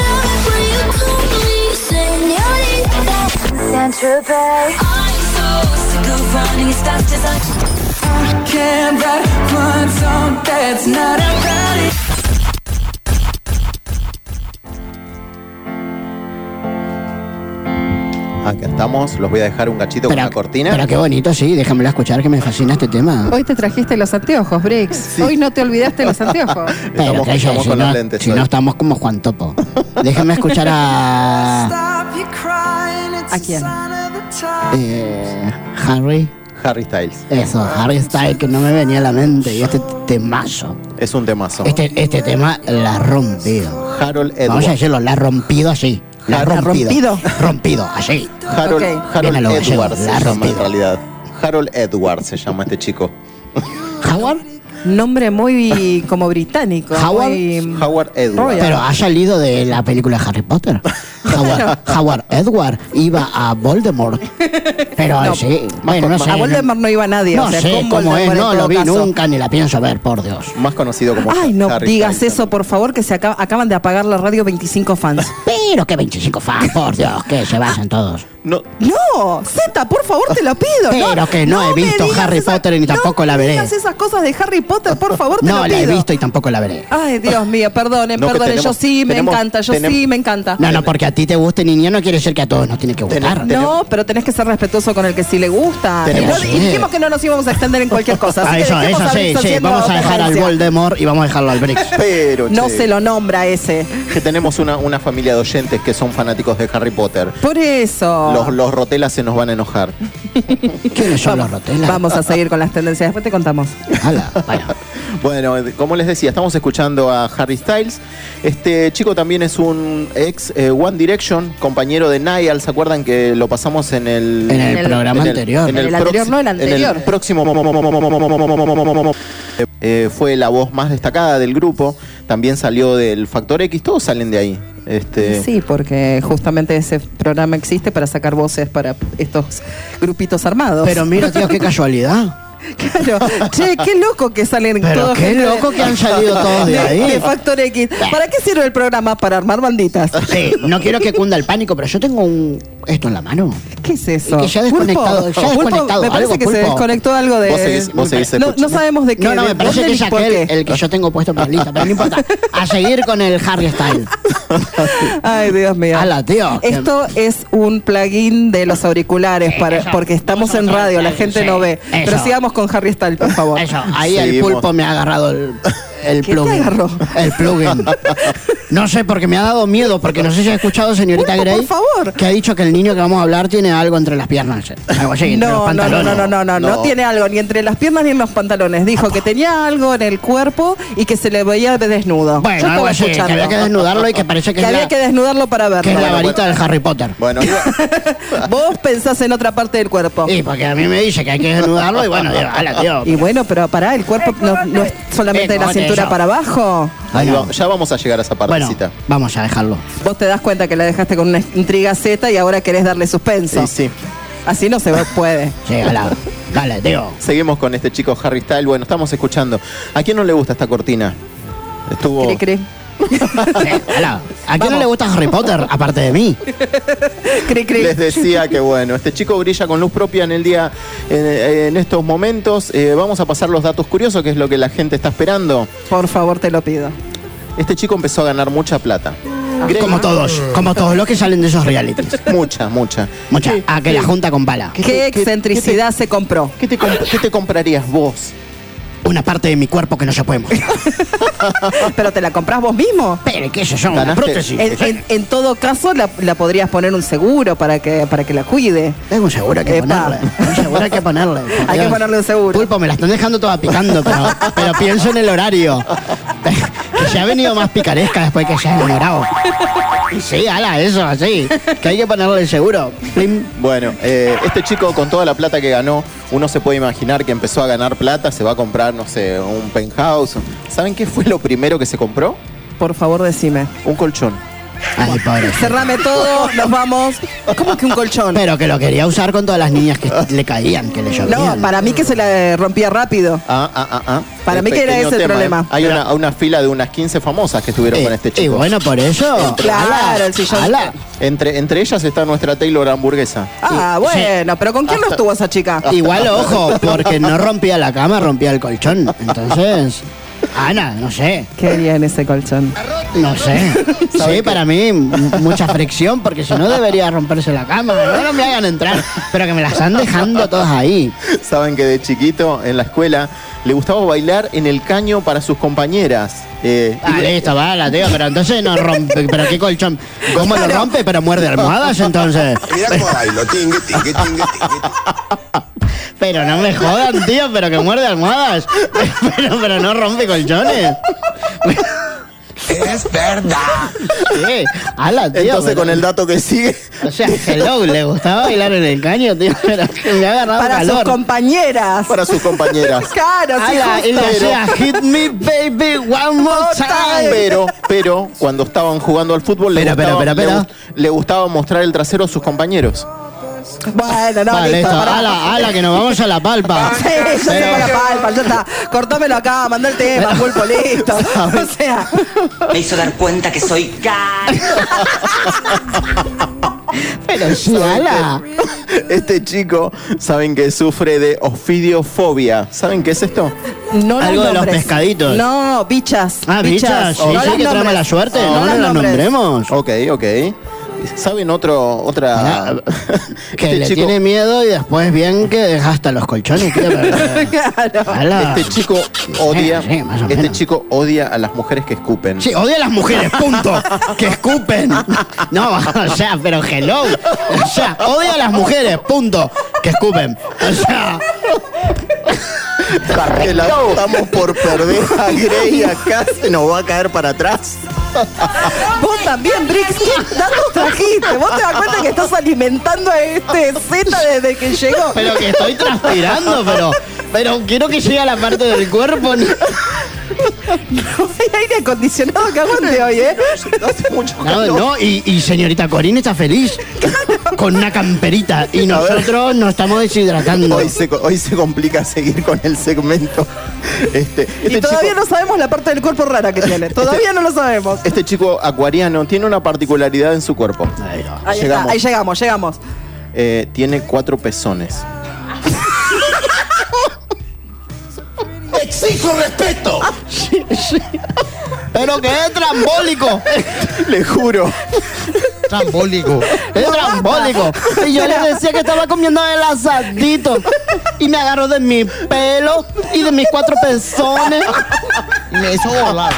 Acá estamos, los voy a dejar un cachito pero, con la cortina. Pero qué bonito, sí, déjamelo escuchar que me fascina este tema. Hoy te trajiste los anteojos, Briggs. Sí. Hoy no te olvidaste los anteojos. Pero estamos, que estamos si con no, los lentes. Si hoy. no, estamos como Juan Topo. Déjame escuchar a... ¿A quién? Eh, Harry. Harry Styles. Eso, Harry Styles, que no me venía a la mente. Y este temazo. Es un temazo. Este, este tema la ha rompido. Harold Edwards. Vamos a decirlo, la ha rompido así. La ha rompido. rompido? Rompido, así. Harold, Ok. Harold Viene lo que Edwards sea, se la ha llama en rompido. realidad. Harold Edwards se llama este chico. ¿Howard? Nombre muy como británico. Howard. muy- Howard Edwards. Royal. Pero ha salido de la película de Harry Potter. Howard, Howard Edward iba a Voldemort. Pero No, sí, bueno, no sé. A Voldemort no iba nadie. No o sea, sé con cómo es, Voldemort en no lo todo vi caso. nunca ni la pienso ver, por Dios. Más conocido como Ay, no Harry digas Styles. eso, por favor, que se acaba- acaban de apagar la radio veinticinco fans. Pero que veinticinco fans, por Dios, que se vayan todos. No, No, Zeta, por favor, te lo pido. Pero que no he me visto digas Harry esa- Potter ni tampoco la veré. No me digas esas cosas de Harry Potter, por favor, te No lo la he pido. visto y tampoco la veré. Ay, Dios mío, perdonen, No, que perdonen. tenemos- yo sí me tenemos- encanta, yo tenemos- sí me encanta. No, no, porque a ti te guste niña no quiere decir que a todos nos tiene que gustar. Tenemos- No, pero tenés que ser respetuoso con el que sí le gusta. Tenemos- Y dijimos que no nos íbamos a extender en cualquier cosa. Así Ah, que eso, dejemos eso a sí, Brix sí. haciendo Vamos a dejar al competencia. Voldemort y vamos a dejarlo al Brix. pero No che, se lo nombra ese. que tenemos una, una familia de oyentes que son fanáticos de Harry Potter. Por eso. Los, los rotelas se nos van a enojar. ¿Quiénes son los rotelas? Vamos a seguir con las tendencias. Después te contamos. Hala, vaya. Bueno, como les decía, estamos escuchando a Harry Styles. Este chico también es un ex eh, One Direction, compañero de Niall. ¿Se acuerdan que lo pasamos en el, En el el- programa en el- anterior. En el anterior, no, el anterior. En el próximo eh, fue la voz más destacada del grupo. También salió del Factor X. Todos salen de ahí. Este, Sí, porque justamente ese programa existe para sacar voces para estos grupitos armados. Pero mira, tío, qué casualidad. Claro. Che, qué loco que salen Pero todos. qué gente de- loco que han salido todos de ahí. De Factor X. ¿Para qué sirve el programa? Para armar banditas. Sí, no quiero que cunda el pánico, pero yo tengo un esto en la mano. ¿Qué es eso? Y que ya ha desconectado- Pulpo. ya ha Pulpo, desconectado me parece algo, que se Pulpo. desconectó algo de. Vos seguís- vos seguís no, no escuchando. sabemos de qué. No, no, de me parece dónde que es ni por aquel qué. el que yo tengo puesto por la lista, pero no importa. A seguir con el Harry Styles. Ay, Dios mío. Ala, tío. Esto es un plugin de los auriculares para, porque estamos en radio, la gente no ve. Pero Eso. sigamos con Harry Styles, por favor. Eso, ahí el Seguimos. pulpo me ha agarrado el, el ¿Qué te plugin. agarró? El plugin. No sé, porque me ha dado miedo, porque no sé si ha escuchado, señorita Pulpo, Grey, por favor. que ha dicho que el niño que vamos a hablar tiene algo entre las piernas. Algo así, entre los No, no, no, pantalones. no, no, no, no, no No. tiene algo ni entre las piernas ni en los pantalones. Dijo que tenía algo en el cuerpo y que se le veía de desnudo. Yo Bueno, estaba algo así, que escuchando. había que desnudarlo y que parece que, Que es, había la, que desnudarlo para verlo. que es la Bueno, varita del Harry Potter. bueno, iba- Vos pensás en otra parte del cuerpo. Sí, porque a mí me dice que hay que desnudarlo y bueno, digo, ala, tío. Y bueno, pero pará, el cuerpo no, no es solamente de la Eh, cintura eso. para abajo. ahí Bueno. va- ya vamos a llegar a esa Bueno, partecita. vamos a dejarlo. Vos te das cuenta que la dejaste con una intriga Z y ahora querés darle suspenso. Sí, sí. Así no se puede. Sí, ala, dale, tío. Seguimos con este chico Harry Styles. Bueno, estamos escuchando. ¿A quién no le gusta esta cortina? Estuvo. Cri, cri. Sí, ala. ¿A quién no Vamos. le gusta Harry Potter, aparte de mí? Cri, cri. Les decía que bueno, este chico brilla con luz propia en el día, en, en estos momentos. Eh, vamos a pasar los datos curiosos, que es lo que la gente está esperando. Por favor, te lo pido. Este chico empezó a ganar mucha plata. Grey- Como todos, como todos los que salen de esos realities. Mucha, mucha. Mucha. A que la junta con bala. ¿Qué, qué- excentricidad se compró? ¿Qué te, comp- qué te comprarías vos? Una parte de mi cuerpo que no se puede mostrar. ¿Pero te la comprás vos mismo? Pero que eso son una Ganaste. prótesis. En, en- en todo caso, la, la podrías poner un seguro para que, para que la cuide. Tengo un seguro que Epa. ponerle. Un seguro hay que ponerle. por Hay que Dios. ponerle un seguro. Pulpo, me la están dejando toda picando, pero, pero pienso en el horario. Que se ha venido más picaresca después que se ha enamorado. Sí, ala, eso, así. Que hay que ponerle el seguro. Plim. Bueno, eh, este chico con toda la plata que ganó, uno se puede imaginar que empezó a ganar plata, se va a comprar, no sé, un penthouse. ¿Saben qué fue lo primero que se compró? Por favor, decime. Un colchón. Ay, pobre. Cerrame todo, nos vamos. ¿Cómo que un colchón? Pero que lo quería usar con todas las niñas que le caían, que le llovían. No, para mí que se la rompía rápido. Ah, ah, ah, ah. Para El mí que era pequeño ese el tema, problema. ¿eh? Hay una, una fila de unas quince famosas que estuvieron Eh, con este y chico. bueno, por eso. Claro, ala, el sillón. ala. Entre, entre ellas está nuestra Taylor hamburguesa. Ah, bueno, pero ¿con quién no estuvo esa chica? Igual, ojo, porque no rompía la cama, rompía el colchón. Entonces, Ana, no sé. ¿Qué haría en ese colchón? No sé. Sí, para mí, m- mucha fricción, porque si no debería romperse la cama. No, no me hagan entrar, pero que me las están dejando todas ahí. Saben que de chiquito en la escuela le gustaba bailar en el caño para sus compañeras. Eh, Ah, listo, vale, tío, pero entonces no rompe. ¿Pero qué colchón? ¿Cómo lo rompe? ¿Pero muerde almohadas entonces? Mira cómo bailo, tingue, tingue, tingue, tingue. Pero no me jodan, tío, pero que muerde almohadas. Pero, pero no rompe colchones. Es verdad. Sí, ala, tío. Entonces, pero... con el dato que sigue. O sea, hello, le gustaba bailar en el caño, tío, pero que me ha agarrado Para calor. sus compañeras. Para sus compañeras. Claro, sí, Ala, y le justo. decía, hit me, baby, one more time. Pero, pero, cuando estaban jugando al fútbol, le, Espera, gustaba, espera, espera, le, le gustaba mostrar el trasero a sus compañeros. Bueno, no, Vale, listo, listo, pará. ala, ala, que nos vamos a la palpa. Sí, yo tengo la palpa, ya está. Cortámelo acá, mandá el tema, pulpo, listo. O sea. Me hizo dar cuenta que soy gay. Pero sí, ala. Este chico, saben que sufre de ofidiofobia. ¿Saben qué es esto? No Algo de los nombres. pescaditos. No, bichas. Ah, bichas, sí, No sí, las que trae nombres. mala suerte. No No, no las las nombres. nombremos. Ok, ok. ¿Saben otro, otra? Que Este le chico- tiene miedo y después bien que deja hasta los colchones, tío. pero- Claro. Ala. Este chico odia, Sí, sí, más o este menos. chico odia a las mujeres que escupen. Sí, odia a las mujeres, punto. Que escupen. No, o sea, pero hello. O sea, odia a las mujeres, punto. Que escupen. O sea, Que la estamos por perder a Grey acá, se nos va a caer para atrás. Vos también, Brix, ¿qué datos trajiste? Vos te das cuenta que estás alimentando a este Z desde que llegó. pero que estoy transpirando, pero, pero quiero que llegue a la parte del cuerpo. No hay aire acondicionado que aguante hoy, ¿eh? Hace mucho No, calor. no, y, y señorita Corín está feliz con una camperita y nosotros nos estamos deshidratando. Hoy se, hoy se complica seguir con el segmento. Este, este Y todavía chico, no sabemos la parte del cuerpo rara que tiene. Todavía no lo sabemos. este chico acuariano tiene una particularidad en su cuerpo. Ahí va. Ahí llegamos. está, ahí llegamos, llegamos. Eh, tiene cuatro pezones. ¡Exijo respeto! Sí, sí. Pero que es trambólico. Le juro. Trambólico. Es trambólico. Y yo le decía que estaba comiendo el asadito. Y me agarró de mi pelo y de mis cuatro pezones. Y me hizo volar.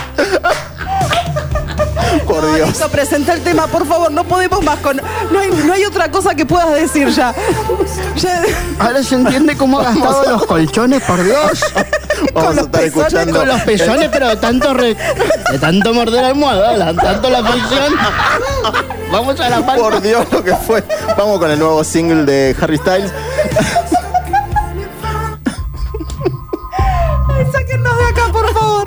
Por No, Dios. listo, presenta el tema, por favor, no podemos más con... No hay, no hay otra cosa que puedas decir ya. Ya- Ahora se entiende cómo ha gastado los colchones, por Dios. Vamos a los estar pezones, escuchando. Con los pezones, pero de tanto, re- de tanto morder almohada, tanto la fricción. Vamos a la palpa. Por Dios, lo que fue. Vamos con el nuevo single de Harry Styles. Ay, sáquennos de acá, por favor.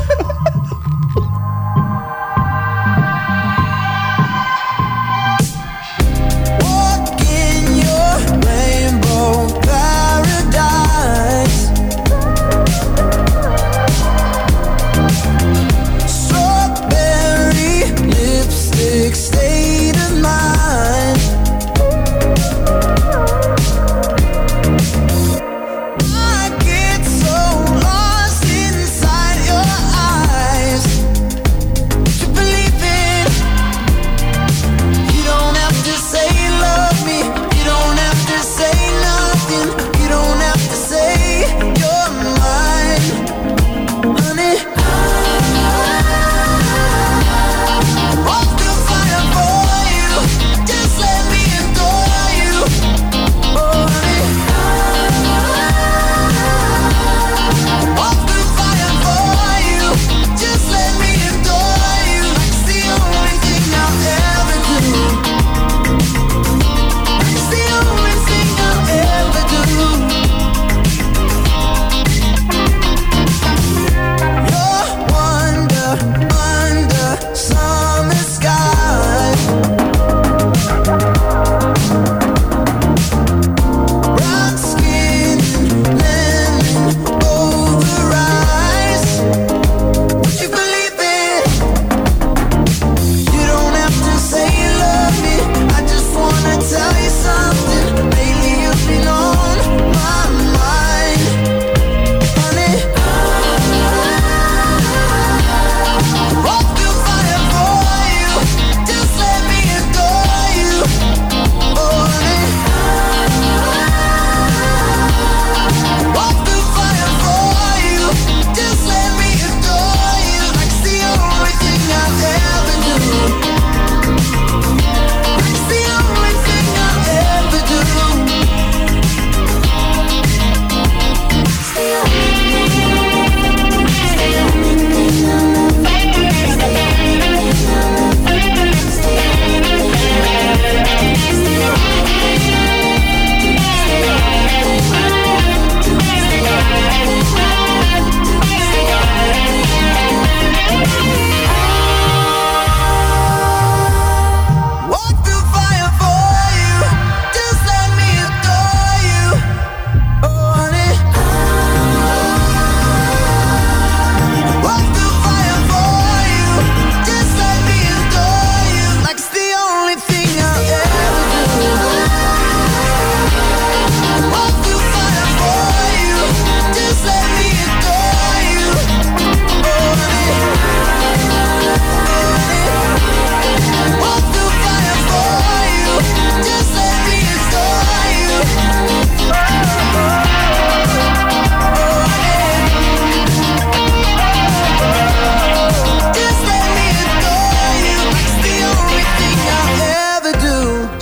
In your rainbow paradise, strawberry lipstick state of mind.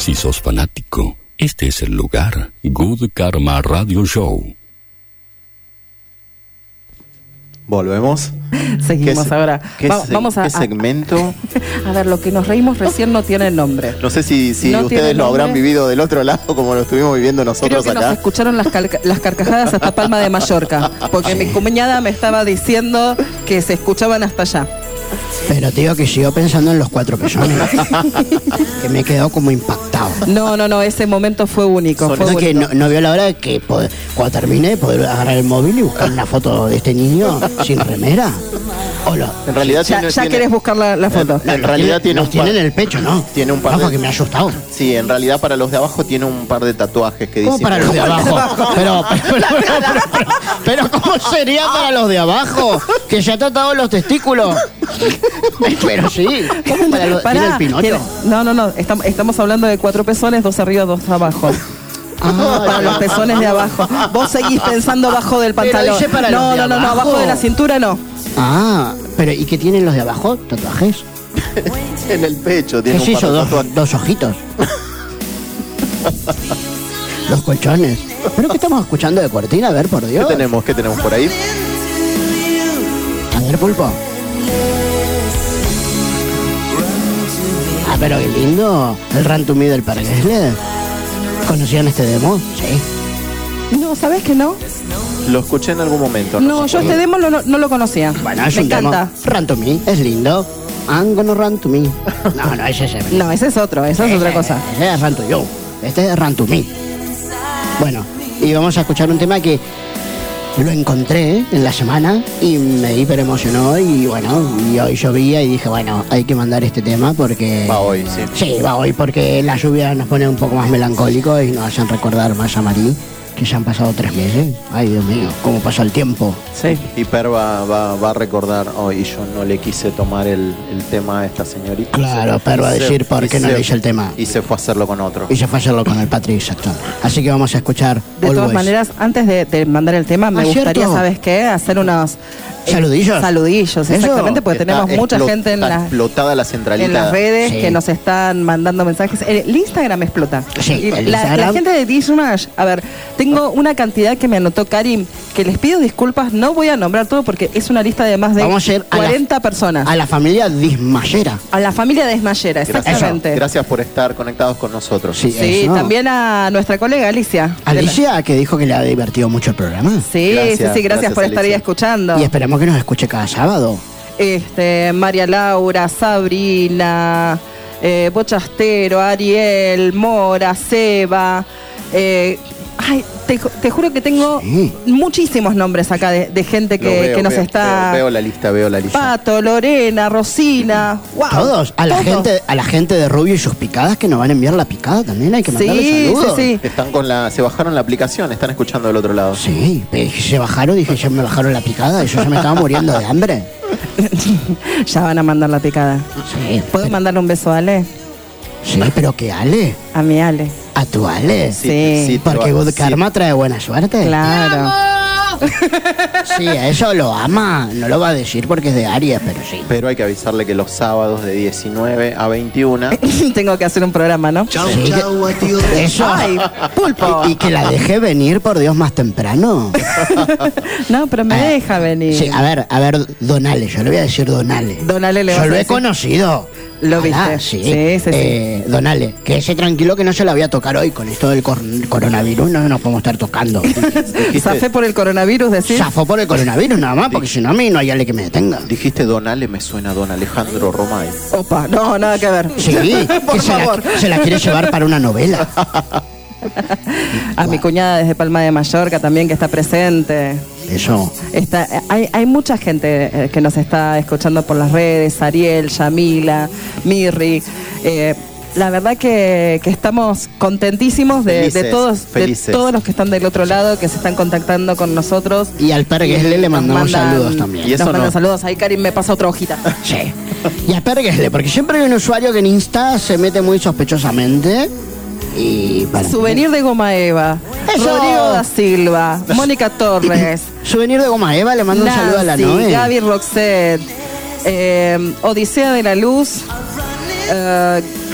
Si sos fanático, este es el lugar. Good Karma Radio Show. Volvemos. Seguimos ¿Qué, ahora. ¿Qué, Va, se, vamos a, ¿qué segmento? A, a ver, lo que nos reímos recién no tiene nombre. No sé si, si No ustedes tiene lo habrán nombre. vivido del otro lado como lo estuvimos viviendo nosotros Creo que acá. nos escucharon las, cal- las carcajadas hasta Palma de Mallorca, porque mi cuñada me estaba diciendo que se escuchaban hasta allá. Pero tío, que sigo pensando en los cuatro pezones. Que me quedó como impactado. No, no, no, ese momento fue único. Fue Sonó que único. no, no vio la hora de que poder- cuando termine poder agarrar el móvil y buscar una foto de este niño sin remera. O lo- En realidad Ya, tiene, ya tiene- querés buscar la, la foto. En, en realidad tiene los un par, tiene en el pecho, ¿no? tiene un par No, de, porque me ha asustado. Sí, en realidad para los de abajo tiene un par de tatuajes que ¿Cómo dicen. para los de abajo? Pero, pero, pero, pero, pero, pero ¿cómo sería para los de abajo? Que se ha tratado los testículos. Pero sí, ¿cómo para los Pará, tiene el Pinocho? tiene- No, no, no, estamos, estamos hablando de cuatro pezones, dos arriba, dos abajo. Ah, Para los pezones de abajo. Vos seguís pensando abajo del Pero pantalón. dice para los No, de no, no, no, abajo. abajo de la cintura no. Ah, pero ¿y qué tienen los de abajo? ¿Tatuajes? En el pecho ¿Qué tiene es un par eso? de Dos, tatuajes. dos ojitos. Los colchones. ¿Pero qué estamos escuchando de cortina? A ver, por Dios. ¿Qué tenemos? ¿Qué tenemos por ahí? A ver, Pulpo. Ah, pero qué lindo. El Run to Me del Perguesle. ¿Conocían este demo? Sí. No, ¿sabés que no? Lo escuché en algún momento. No, yo este demo lo- no, no lo conocía. Bueno, es Me un encanta. demo. Run to Me. Es lindo. I'm gonna run to me. No, no, ese es ese. No, ese es otro, esa es otra cosa. Ese es Run to You. Este es Run to Me. Bueno, y vamos a escuchar un tema que lo encontré en la semana y me hiper emocionó y bueno, y hoy llovía y dije, bueno, hay que mandar este tema porque... Va hoy, sí. Sí, va hoy porque la lluvia nos pone un poco más melancólicos y nos hacen recordar más a Marí, que ya han pasado tres meses. Ay, Dios mío, cómo pasa el tiempo. Sí. Y Per va, va, va a recordar, oh, y yo no le quise tomar el, el tema a esta señorita. Claro, Per va a Y se- decir por y qué no se- le hice el tema. Y se fue a hacerlo con otro. Y se fue a hacerlo con el Patrick Saxon. Así que vamos a escuchar De todas Always. maneras, antes de, de mandar el tema, me Ah, gustaría, ¿cierto? ¿sabes qué? Hacer unos... eh, ¿Saludillos? Saludillos, Eso. exactamente, porque Está tenemos mucha explo- gente en está la... explotada la centralita. En las redes Sí. que nos están mandando mensajes. El Instagram explota. Sí, Y el la, Instagram. la gente de Dishmash, a ver, tengo una cantidad que me anotó Karim, que les pido disculpas, no voy a nombrar todo porque es una lista de más de Vamos a ir a la- cuarenta personas. A la familia Dismayera. A la familia de Esmayera, Gracias, exactamente. gracias por estar conectados con nosotros. Sí, Sí, eso. también a nuestra colega Alicia. Alicia, que dijo que le ha divertido mucho el programa. Sí, Gracias, sí, sí, gracias, gracias, por estar ahí Alicia. escuchando. Y esperamos que nos escuche cada sábado. Este, María Laura, Sabrina, eh, Bochastero, Ariel, Mora, Seba. eh, ay, te, ju- te juro que tengo Sí. muchísimos nombres acá de, de gente Lo que, veo, que nos veo, está. Veo, veo la lista, veo la lista. Pato, Lorena, Rosina. Wow, Todos. A la todos. gente, a la gente de Rubio y sus picadas que nos van a enviar la picada también. Hay que mandarle Sí, saludos. sí, sí. Están con la, se bajaron la aplicación, están escuchando del otro lado. Sí, eh, se bajaron, dije, ya me bajaron la picada. Yo ya me estaba muriendo de hambre. Ya van a mandar la picada. Sí, ¿Puedo mandarle un beso a Ale? sí, pero que Ale. A mi Ale. A tu Ale. Sí, sí, te Porque va- Good sí. Karma trae buena suerte. Claro. Sí, a eso lo ama. No lo va a decir porque es de Aries, pero sí. Pero hay que avisarle que los sábados de diecinueve a veintiuna Tengo que hacer un programa, ¿no? Sí, que- Eso. Ay, pulpo. Y, y que la deje venir, por Dios, más temprano. No, pero me Ah, deja venir. Sí, a ver, a ver, Donale, yo le voy a decir Donale. Donale le Yo vas a lo he decir. conocido. Lo Alá, viste. Sí, Sí, sí, sí. Eh, Donale, que ese tranquilo que no se la voy a tocar hoy con esto del cor- coronavirus, no nos podemos estar tocando. Zafé por el coronavirus, decís. Zafó por el coronavirus nada más, porque si no a mí no hay Ale que me detenga. dijiste Don Ale, me suena a Don Alejandro Romay. Opa, no, nada que ver. Sí, por que se la, favor. se la quiere llevar para una novela. A mi cuñada desde Palma de Mallorca también que está presente. Eso. Está, hay, hay mucha gente eh, que nos está escuchando por las redes, Ariel, Yamila, Mirri. Eh, la verdad que, que estamos contentísimos de, Felices, de todos felices. de todos los que están del otro lado, que se están contactando con nosotros. Y al Perguesle le nos mandamos mandan- saludos también. Y eso nos mandan no. saludos. Ahí Karim me pasa otra hojita. Sí. Y a Perguesle, porque siempre hay un usuario que en Insta se mete muy sospechosamente. Y bueno, Souvenir de Goma Eva, Eso. Rodrigo da Silva, Mónica Torres, Souvenir de Goma Eva, le mando un saludo a la Nancy, Noe. Gaby Roxette, eh, Odisea de la Luz, eh,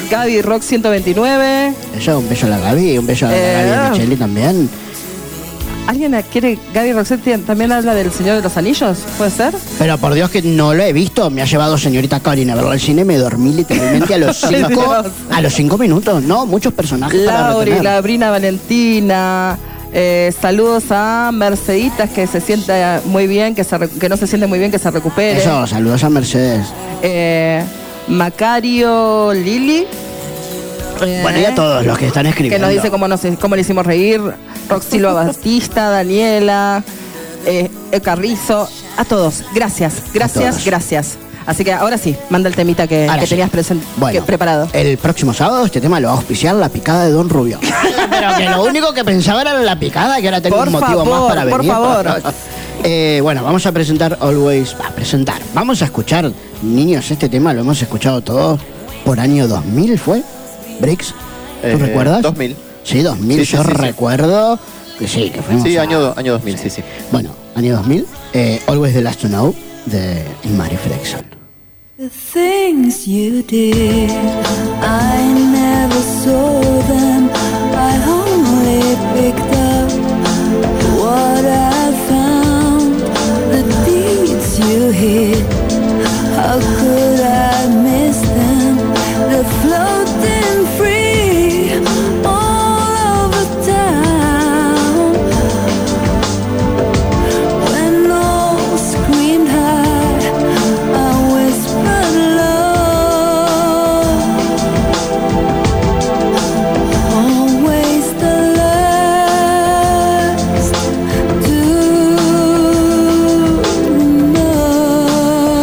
Gaby Rock ciento veintinueve. Eso, un beso a la Gaby, un beso a la Eh, Gaby Micheli también. ¿Alguien quiere? Gaby Roxette también habla del Señor de los Anillos, ¿puede ser? Pero por Dios que no lo he visto. Me ha llevado señorita Karin a verlo al cine. Me dormí literalmente a los cinco, a los cinco minutos. No, muchos personajes para Lauri, retener. Labrina Valentina. Eh, saludos a Merceditas, que se siente muy bien, que, se re- que no se siente muy bien, que se recupere. Eso, saludos a Mercedes. Eh, Macario Lili. Eh, Bueno, y a todos los que están Que escribiendo. nos dice cómo, nos, cómo le hicimos reír. Roxilva Batista, Daniela, eh, El Carrizo. A todos. Gracias, gracias, todos. gracias. Así que ahora sí, manda el temita que, Ahora que sí. tenías presen- Bueno, que preparado. El próximo sábado este tema lo va a auspiciar la picada de Don Rubio. Pero que lo único que pensaba era la picada, que ahora tengo Por un motivo favor, más para por venir. favor. Eh, bueno, vamos a presentar Always. A presentar. Vamos a escuchar, niños, este tema lo hemos escuchado todos por año dos mil, ¿fue? Briggs, ¿tú Eh, recuerdas? dos mil. Sí, dos mil. Sí, sí, Yo sí, sí. recuerdo que sí, que fuimos. Sí, a- año, año dos mil, sí, sí. Bueno, año dos mil. Eh, Always the Last to Know de Mary Flexon. The things you did, I never saw them. I only picked up what I found. The deeds you hid, how could I miss them? They're floating free all over town. When all screamed high, I whispered low. Always the last to know.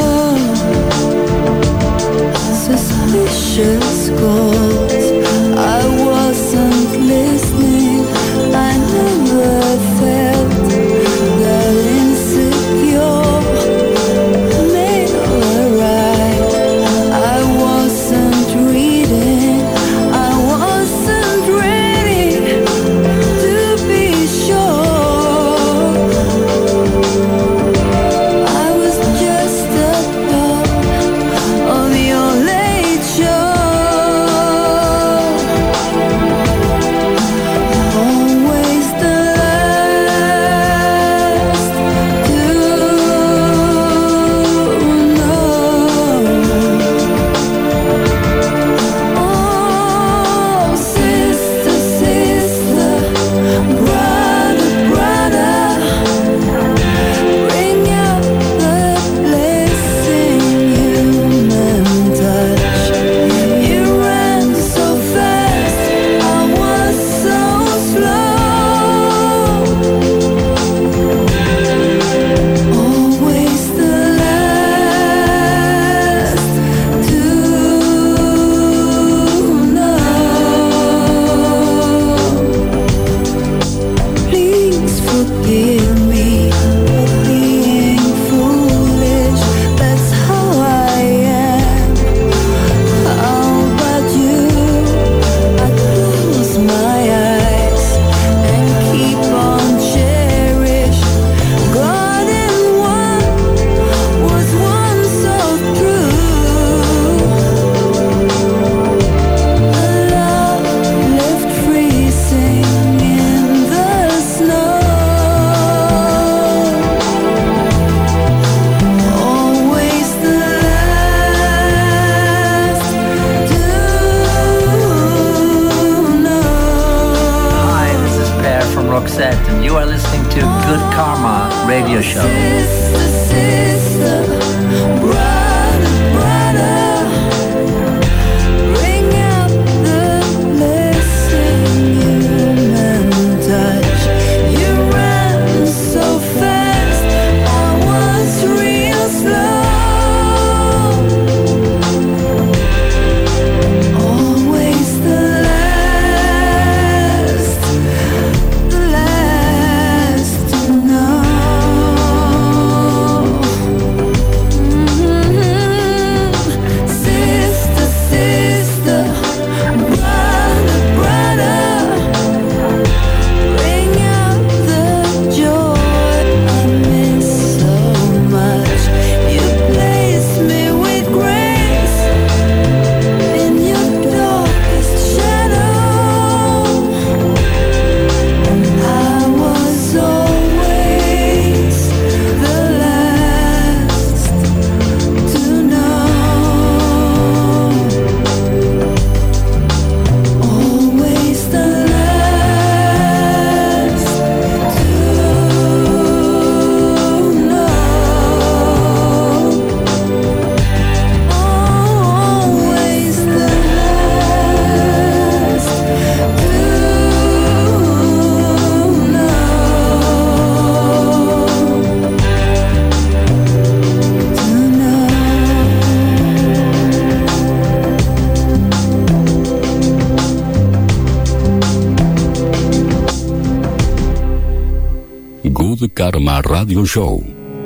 Karma Radio Show.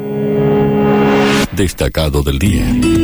Destacado del día.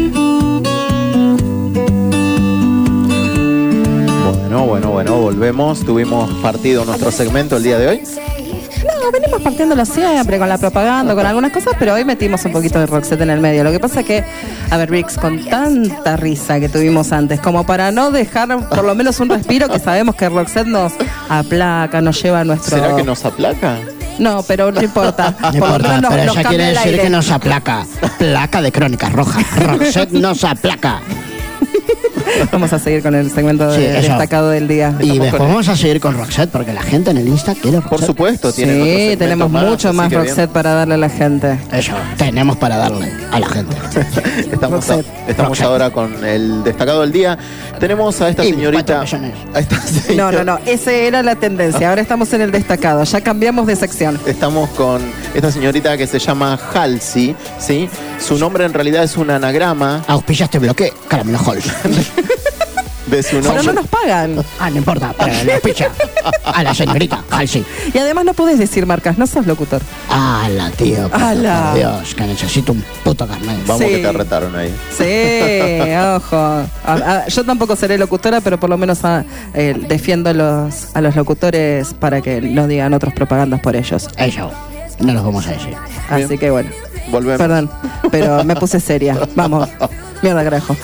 Bueno, bueno, bueno, volvemos. Tuvimos partido nuestro segmento el día de hoy. No, venimos partiéndolo siempre con la propaganda, con algunas cosas, pero hoy metimos un poquito de Roxette en el medio. Lo que pasa es que, a ver, Rix, con tanta risa que tuvimos antes, como para no dejar por lo menos un respiro, que sabemos que Roxette nos aplaca, nos lleva a nuestro... ¿Será que nos aplaca? No, pero no importa. No Por lo importa, menos nos- pero nos ella cambia quiere el decir aire. que nos aplaca. Placa de Crónicas Rojas. Roxette nos aplaca. Vamos a seguir con el segmento de Sí, eso. destacado del día. Y después vamos a seguir con Roxette, porque la gente en el Insta quiere Roxette. Por supuesto, tiene nuestro Sí, segmento tenemos más, mucho así más que bien. Roxette para darle a la gente. Eso, tenemos para darle a la gente. Estamos, a- estamos Roxette. ahora con el destacado del día. Tenemos a esta Y señorita. cuatro millones. A esta No, señora- no, no, esa era la tendencia. Ahora estamos en el destacado, ya cambiamos de sección. Estamos con esta señorita que se llama Halsey, ¿sí? Su nombre en realidad es un anagrama Auspicia este bloque, Caramelo Halls. de su Pero nombre. no nos pagan. Ah, no importa, pero le auspicia a la señorita Halsey. Y además no podés decir marcas, no sos locutor. Ala, tío, por Ala. Dios, que necesito un puto carnet. Vamos Sí. que te retaron ahí. Sí, ojo. A- a- yo tampoco seré locutora, pero por lo menos a- eh, defiendo los, a los locutores para que no digan otras propagandas por ellos. Eso, no los vamos a decir. Así que bueno, Volvemos. perdón, pero me puse seria. Vamos, mierda carajo.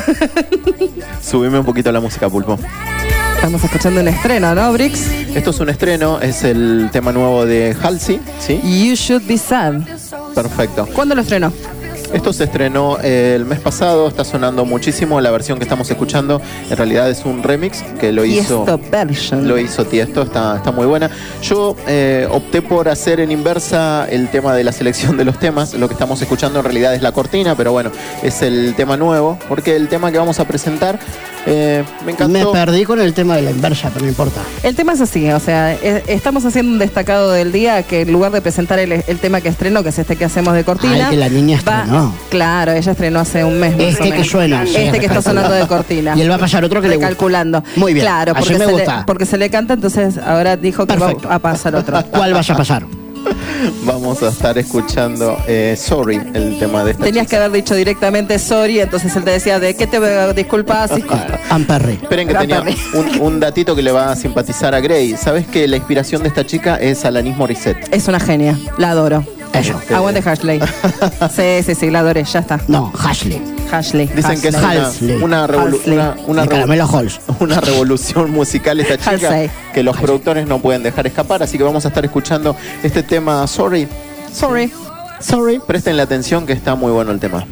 Subime un poquito la música, Pulpo. Estamos escuchando un estreno, ¿no, Brix? Esto es un estreno, es el tema nuevo de Halsey, ¿sí? You Should Be Sad. Perfecto. ¿Cuándo lo estrenó? Esto se estrenó el mes pasado, está sonando muchísimo. La versión que estamos escuchando en realidad es un remix que lo hizo Tiesto version. lo hizo Tiesto, está, está muy buena. Yo eh, opté por hacer en inversa el tema de la selección de los temas. Lo que estamos escuchando en realidad es la cortina, pero bueno, es el tema nuevo, porque el tema que vamos a presentar eh, me encantó. Me perdí con el tema de la inversa, pero no importa. El tema es así, o sea, eh, estamos haciendo un destacado del día que en lugar de presentar el, el tema que estrenó, que es este que hacemos de cortina, Ay, que la niña va- estrenó. claro, ella estrenó hace un mes. más o Este que menos. suena. sí, Este que está sonando de cortina. Y él va a pasar otro que le gusta. Recalculando. Muy bien, Claro, así porque, me se gusta. Le, porque se le canta, entonces ahora dijo que Perfecto. va a pasar otro. ¿Cuál vas a pasar? Vamos a estar escuchando eh, Sorry, el tema de esta Tenías que chica. haber dicho directamente sorry, entonces él te decía, ¿de qué te disculpas? Y- Amperry. Esperen que Gran tenía Perry. un, un datito que le va a simpatizar a Grey. ¿Sabes que la inspiración de esta chica es Alanis Morissette? Es una genia, la adoro. Eso. Aguante Ashley. Sí, sí, sí, la adoré, ya está. No, Ashley. Ashley. Dicen que es Halsey. una, una, revolu- Halsey. una, una De revo- Caramelo Halls. una revolución musical esta chica Halsey. que los productores no pueden dejar escapar, así que vamos a estar escuchando este tema Sorry. Sorry. Sorry. Presten la atención que está muy bueno el tema.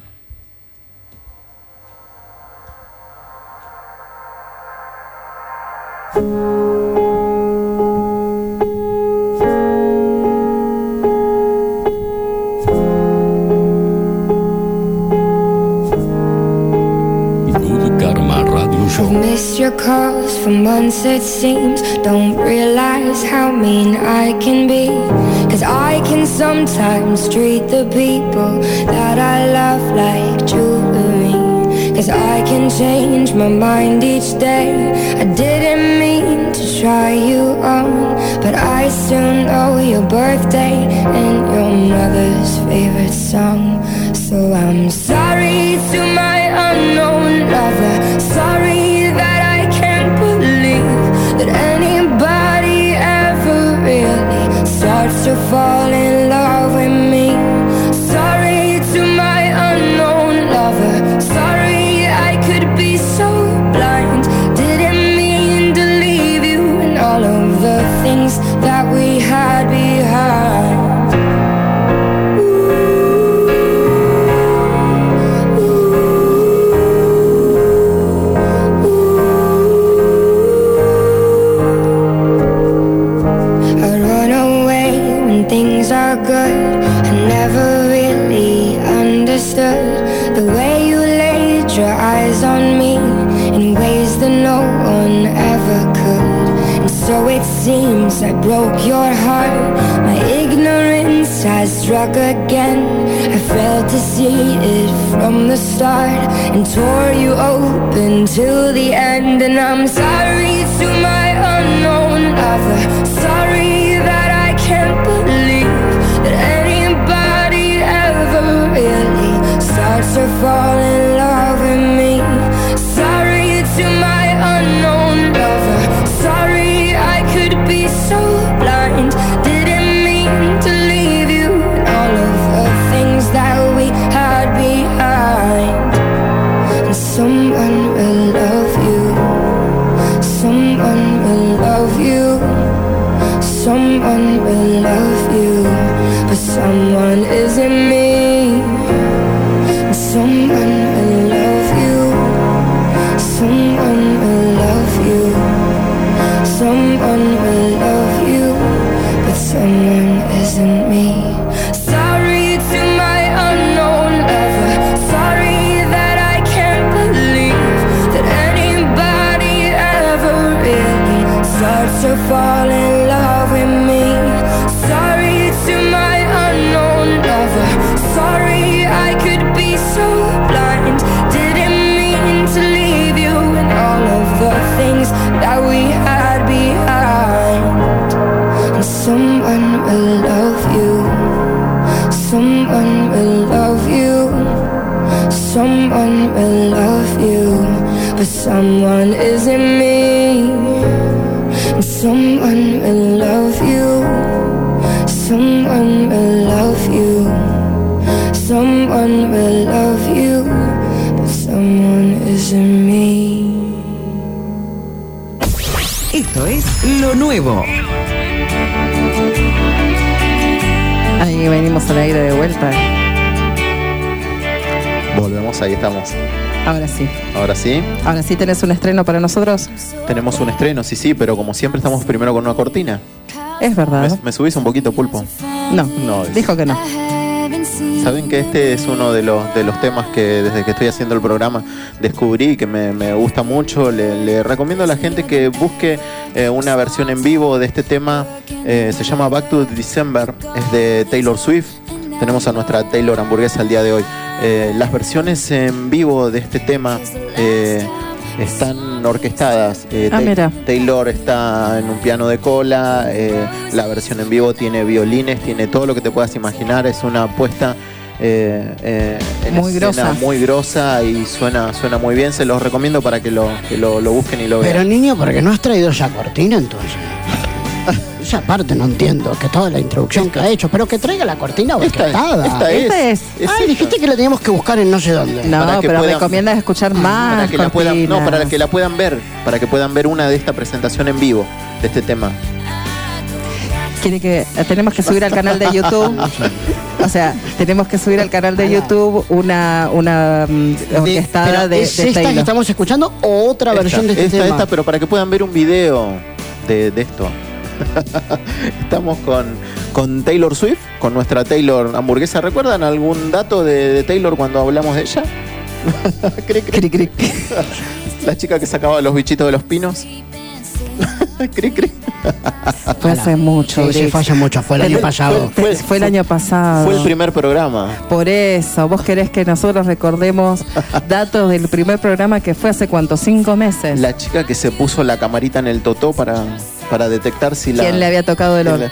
Good Karma Radio I've Show. missed your calls for months it seems. Don't realize how mean I can be. Cause I can sometimes treat the people that I love like jewelry. Cause I can change my mind each day. I didn't mean to try you on, but I still know your birthday and your mother's favorite song. So I'm sorry to my unknown lover. Sorry that I can't believe that anybody ever really starts to fall in love with me. Sorry to my unknown lover. Sorry I could be so blind. Didn't mean to leave you and all of the things that we had behind. I run away when things are good. I never really understood the way you laid your eyes on me in ways that no one ever could. And so it seems I broke your heart. My ignorance has struck again. I failed to see it from the start and tore you open till the end. And I'm sorry to my unknown lover. Sorry that I can't believe to fall in love with me. Sorry to my unknown lover. Sorry I could be so blind. Didn't mean to leave you. All of the things that we had behind. And someone will love you. Someone will love you. Someone will love you. But someone isn't me. Someone will love you. Someone will love you. Someone will love you. But someone isn't me. Sorry to my unknown lover. Sorry that I can't believe that anybody ever really starts to fall in love with me. Sorry to my unknown lover. Sorry I could be so blind. Didn't mean to leave you and all of the things that we had behind. And someone will love you. Someone will love you. Someone will love you. But someone isn't me. And someone will love you. Someone will love you. Someone will love you. But someone isn't me. Esto es Lo Nuevo. Ahí venimos al aire de vuelta. Volvemos, ahí estamos. Ahora sí. Ahora sí. Ahora sí tenés un estreno para nosotros. Tenemos un estreno, sí, sí, pero como siempre estamos primero con una cortina. Es verdad. ¿Me, me subís un poquito, Pulpo? No, no es... dijo que no. Saben que este es uno de los de los temas que desde que estoy haciendo el programa descubrí que me, me gusta mucho. Le, le recomiendo a la gente que busque eh, una versión en vivo de este tema. Eh, se llama Back to December, es de Taylor Swift. Tenemos a nuestra Taylor hamburguesa el día de hoy. Eh, las versiones en vivo de este tema eh, están orquestadas. Eh, ah, mira. Taylor está en un piano de cola. Eh, la versión en vivo tiene violines, tiene todo lo que te puedas imaginar. Es una apuesta eh, eh, en muy escena grosa. muy grosa y suena, suena muy bien. Se los recomiendo para que lo, que lo, lo busquen y lo vean. Pero niño, ¿por qué no has traído esa cortina entonces? Esa parte no entiendo, que toda la introducción que ha hecho, pero que traiga la cortina orquestada. Esta, esta es. Esta es. Ay, dijiste que la teníamos que buscar en no sé dónde. No, Para que pero puedan- recomiendas escuchar más Para que la puedan, cortinas. no, para que la puedan ver, para que puedan ver una de esta presentación en vivo de este tema. Quiere que tenemos que subir al canal de YouTube. O sea, tenemos que subir al canal de YouTube una una mm, orquestada Pero de, ¿es de esta Taylor. que estamos escuchando o otra versión de este esta, tema? esta, pero para que puedan ver un video de, de esto. Estamos con, con Taylor Swift, con nuestra Taylor hamburguesa. ¿Recuerdan algún dato de, de Taylor cuando hablamos de ella? Cric, cric. Cric, cric. La chica que sacaba los bichitos de los pinos. Cric, cric. Fue hace mucho. Sí, sí, Brix. fue hace mucho, fue el año Fue- pasado. Fue, fue el año pasado. Fue el primer programa. Por eso, vos querés que nosotros recordemos datos del primer programa que fue hace cuánto, cinco meses. La chica que se puso la camarita en el totó para, para detectar si la... ¿Quién le había tocado el quién or?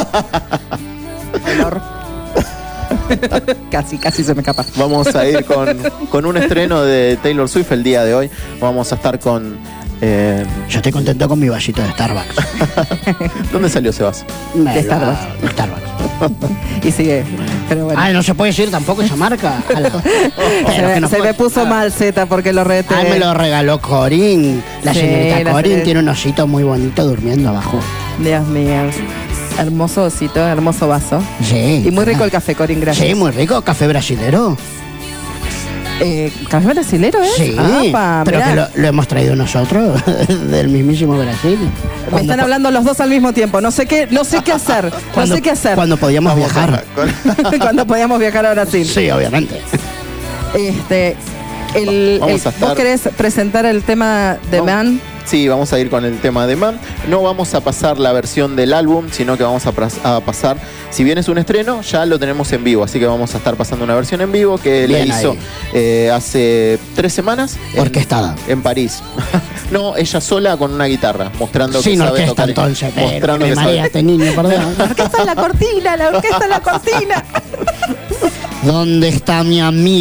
El or. Casi, casi se me escapa. Vamos a ir con, con un estreno de Taylor Swift el día de hoy. Vamos a estar con... eh, Yo estoy contento con mi vasito de Starbucks. ¿Dónde salió Sebas? Me De la- Starbucks. de Starbucks. Y sigue. Pero bueno. Ay, no se puede decir tampoco esa marca. Ala. se Pero me, que no se puede- me puso mal Z porque lo rete. Ay, me lo regaló Corín. La Sí, señorita la Corín señorita- tiene un osito muy bonito durmiendo abajo. Dios mío. Hermoso osito, hermoso vaso. Sí. Y muy rico el café, Corín, gracias. Sí, muy rico. Café brasilero. Eh, ¿Café brasilero es? Sí, Apa, pero mirá. que lo, lo hemos traído nosotros del mismísimo Brasil. Me Cuando están po- hablando los dos al mismo tiempo. No sé qué, no sé qué hacer. No cuando- sé qué hacer. Cuando podíamos viajar. Cuando podíamos viajar a Brasil. Sí, obviamente. Este, el, Vamos el- a estar- ¿Vos querés presentar el tema de Vamos- Man? Sí, vamos a ir con el tema de Man. No vamos a pasar la versión del álbum, sino que vamos a, pras- a pasar, si bien es un estreno, ya lo tenemos en vivo. Así que vamos a estar pasando una versión en vivo que la Bien hizo ahí. eh, hace tres semanas. en- Orquestada. En, París. No, ella sola con una guitarra, mostrando que Sin sabe orquesta tocar. entonces, pero mostrando que que me marea sabe. este niño, perdón. La orquesta en la cortina, la orquesta en la cortina. ¿Dónde está mi amiga?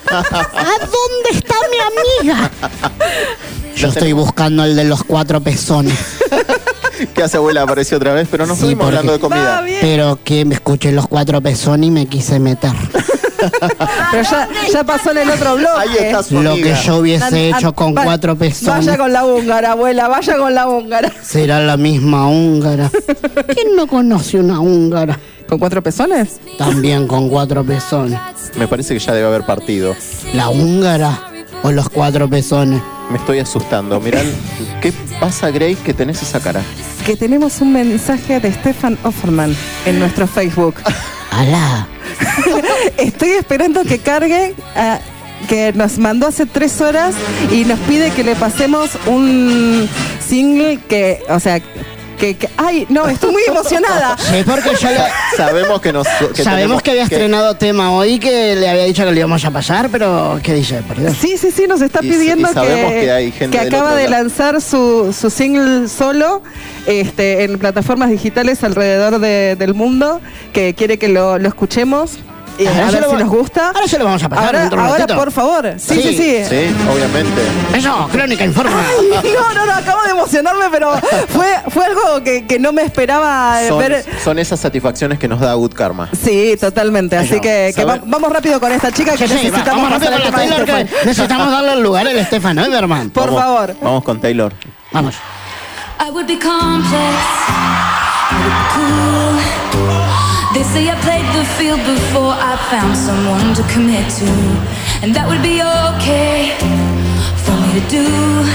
¿A dónde está mi amiga? Yo estoy buscando el de los cuatro pezones. ¿Qué hace, abuela? Apareció otra vez, pero no Sí, estuvimos porque- hablando de comida. Pero que me escuché los cuatro pezones y me quise meter. Pero ya, ya pasó en el otro bloque. Ahí está su Lo amiga. que yo hubiese An- hecho con va- cuatro pezones. Vaya con la húngara, abuela, vaya con la húngara. Será la misma húngara. ¿Quién no conoce una húngara? ¿Con cuatro pezones? También con cuatro pezones. Me parece que ya debe haber partido. ¿La húngara o los cuatro pezones? Me estoy asustando. Mirá, ¿qué pasa, Grace, que tenés esa cara? Que tenemos un mensaje de Stefan Offerman en nuestro Facebook. Alá. Estoy esperando que cargue, ah, que nos mandó hace tres horas y nos pide que le pasemos un single que, o sea, que, que ay, no, estoy muy emocionada. Sí, porque yo le... Sabemos que nos. Que Sabemos tenemos que había estrenado tema hoy, que le había dicho que lo íbamos a pasar, pero ¿qué dice? Por Dios. Sí, sí, sí, nos está Y- pidiendo y sabemos que, que hay gente que del acaba otro de lado. lanzar su, su single solo este, en plataformas digitales alrededor de- del mundo, que quiere que lo, lo escuchemos. Y Ahora a se ver lo si va- nos gusta. Ahora se lo vamos a pasar Ahora, dentro de un ahora, ratito. por favor. Sí, sí, sí. Sí, obviamente. Eso, Crónica Informa. Ay, no, no, no, acabo de emocionarme, pero fue, fue algo que, que no me esperaba eh, Son, ver. son esas satisfacciones que nos da Good Karma. Sí, totalmente. Así Eso, que, que ¿sabe? va- vamos rápido con esta chica que Sí, sí, va, necesitamos vamos rápido pasar con la el tema de Taylor, que Stefan. necesitamos darle el lugar al Stefan Overman. Por Vamos- favor. Vamos con Taylor. Vamos. I would be complex, I would be cool. They say I played the field before I found someone to commit to, and that would be okay for me to do.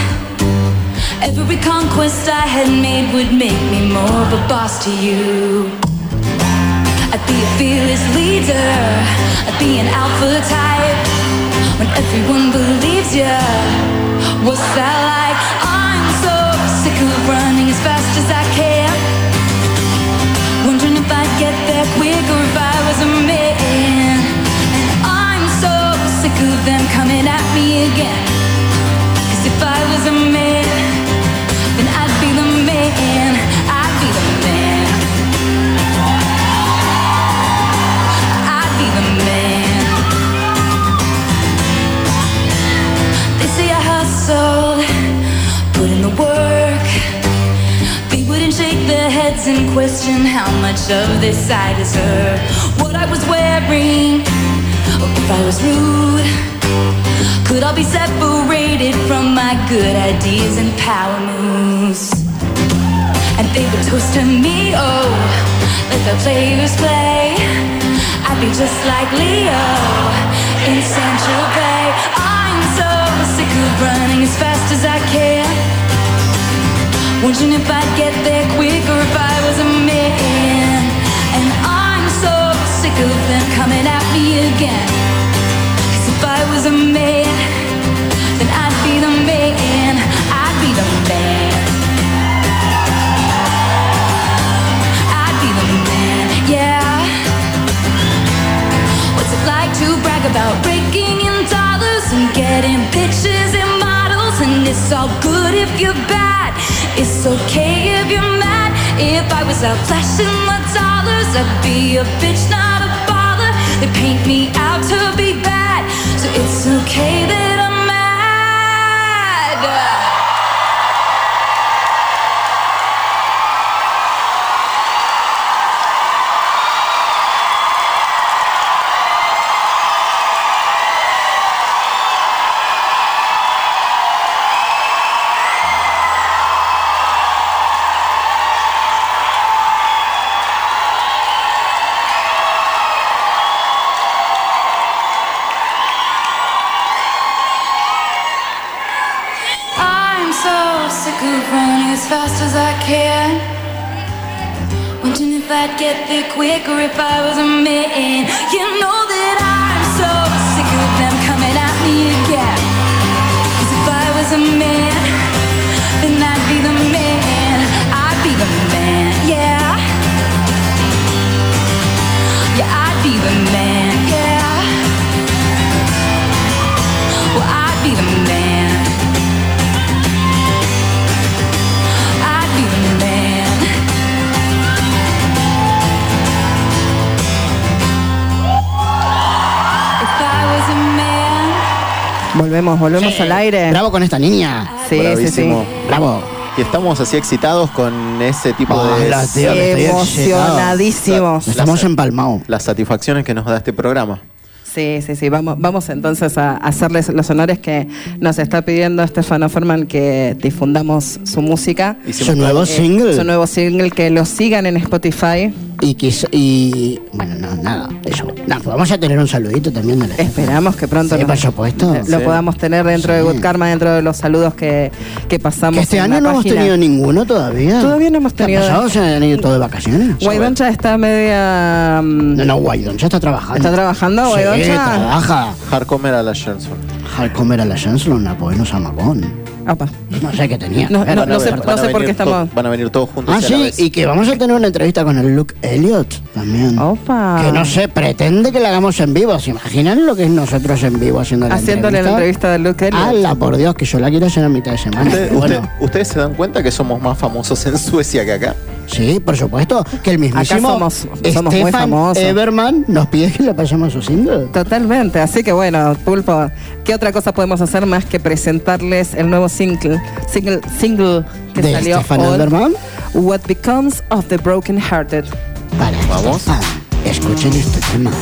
Every conquest I had made would make me more of a boss to you. I'd be a fearless leader, I'd be an alpha type. When everyone believes you, what's that like? I'm so sick of running as fast as I can, wondering if I'd get there quicker if I was a man. And I'm so sick of them coming at me again, 'cause if I was a man, then I'd be the man, I'd be the man, I'd be the man. They say I hustled, put in the work. They wouldn't shake their heads and question how much of this I deserve. What I was wearing, or if I was rude, could all be separated from my good ideas and power moves. And they would toast to me, oh, let the players play. I'd be just like Leo in Saint-Tropez. I'm so sick of running as fast as I can, wondering if I'd get there quicker if I was a man. And I'm so sick of them coming at me again, 'cause if I was a man, then I'd be the man, I'd be the man, I'd be the man, yeah. What's it like to brag about breaking in dollars and getting bitches and models? And it's all good if you're bad, it's okay if you're mad. If I was out flashing my dollars, I'd be a bitch, not a baller. They paint me out to be bad, so it's okay that I'm mad. I'm so sick of running as fast as I can, wondering if I'd get there quicker if I was a man. You know that I'm so sick of them coming at me again, 'cause if I was a man, then I'd be the man, I'd be the man, yeah. Yeah, I'd be the man, yeah. Well, I'd be the man, I'd be the man. Volvemos, volvemos Sí. al aire. Bravo con esta niña. Sí, sí, sí. Bravísimo. Bravo. Y estamos así excitados con ese tipo de... Hola, tío, que estoy Emocionadísimos. Estamos empalmados. Las satisfacciones que nos da este programa. Sí, sí, sí. Vamos, vamos entonces a hacerles los honores que nos está pidiendo Stefano Ferman, que difundamos su música. Su nuevo Eh, single. Su nuevo single, que lo sigan en Spotify. Y, quis- y bueno, no, nada, eso. No, pues vamos a tener un saludito también de la Esperamos que pronto Sí, nos- por supuesto. lo Sí. podamos tener dentro de Sí. Good Karma, dentro de los saludos que, que pasamos. Que este en año la no hemos página. tenido ninguno todavía. Todavía no hemos ¿Qué ha tenido- pasado? ¿Se han ido todos de vacaciones? Guaidoncha está media. mm, No, no, Guaidoncha está trabajando. ¿Está trabajando, Sí, Guaidoncha? trabaja. Hardcomer a la Johnson. Hardcomer a la Chancellor, una pues no Samacón. Opa. No sé qué tenía. No, Pero no, no sé, Van no a sé por venir qué estamos. to- Van a venir todos juntos. Ah, y a la sí, vez. y que vamos a tener una entrevista con el Luke Elliot también. Opa. Que no sé, pretende que la hagamos en vivo. ¿Se imaginan lo que es nosotros en vivo haciendo la Haciéndole entrevista? la entrevista de Luke Elliot. ¡Hala, por Dios, que yo la quiero hacer a mitad de semana! Usted- Pero bueno, usted- ¿Ustedes se dan cuenta que somos más famosos en Suecia que acá? sí, por supuesto, que el mismísimo Acá somos- somos muy Stefan famosos. Everman nos pide que le pasemos su single. Totalmente, así que bueno, Pulpo, ¿qué otra cosa podemos hacer más que presentarles el nuevo single, single, single que ¿De salió Stefan hoy? Everman? What Becomes of the Broken Hearted. Para Vamos. Stefan, escuchen este tema.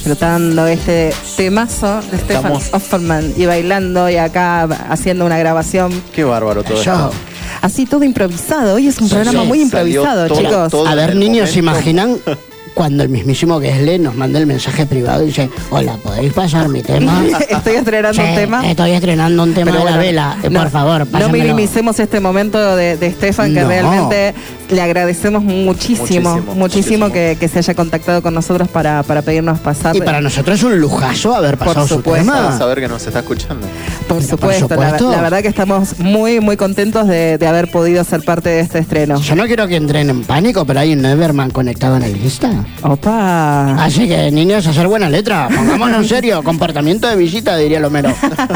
disfrutando este temazo de Stefan Estamos- Offerman y bailando y acá haciendo una grabación. Qué bárbaro todo Yo. esto. Así todo improvisado. Hoy es un Sí, programa sí, muy salió improvisado, todo- chicos. todo A en ver, el niños, ¿se momento. imaginan cuando el mismísimo Gesle nos manda el mensaje privado y dice, hola, ¿podéis pasar mi tema? Estoy estrenando Sí, un tema. Estoy estrenando un tema Pero de la bueno, vela. Eh, no- por favor, No pásamelo. minimicemos este momento de, de Stefan, que No. realmente le agradecemos muchísimo, muchísimo, Muchísimo, muchísimo. Que, que se haya contactado con nosotros para, para pedirnos pasar. Y para nosotros es un lujazo haber Por pasado su supuesto. tema. Para saber que nos está escuchando. Por Pero supuesto, por la- supuesto. La, verdad que estamos muy, muy contentos de, de haber podido ser parte de este estreno. Yo no quiero que entren en pánico, pero hay un Neverman conectado en el Insta. Opa. Así que, niños, hacer buena letra. Pongámonos en serio. Comportamiento de visita, diría Lomero.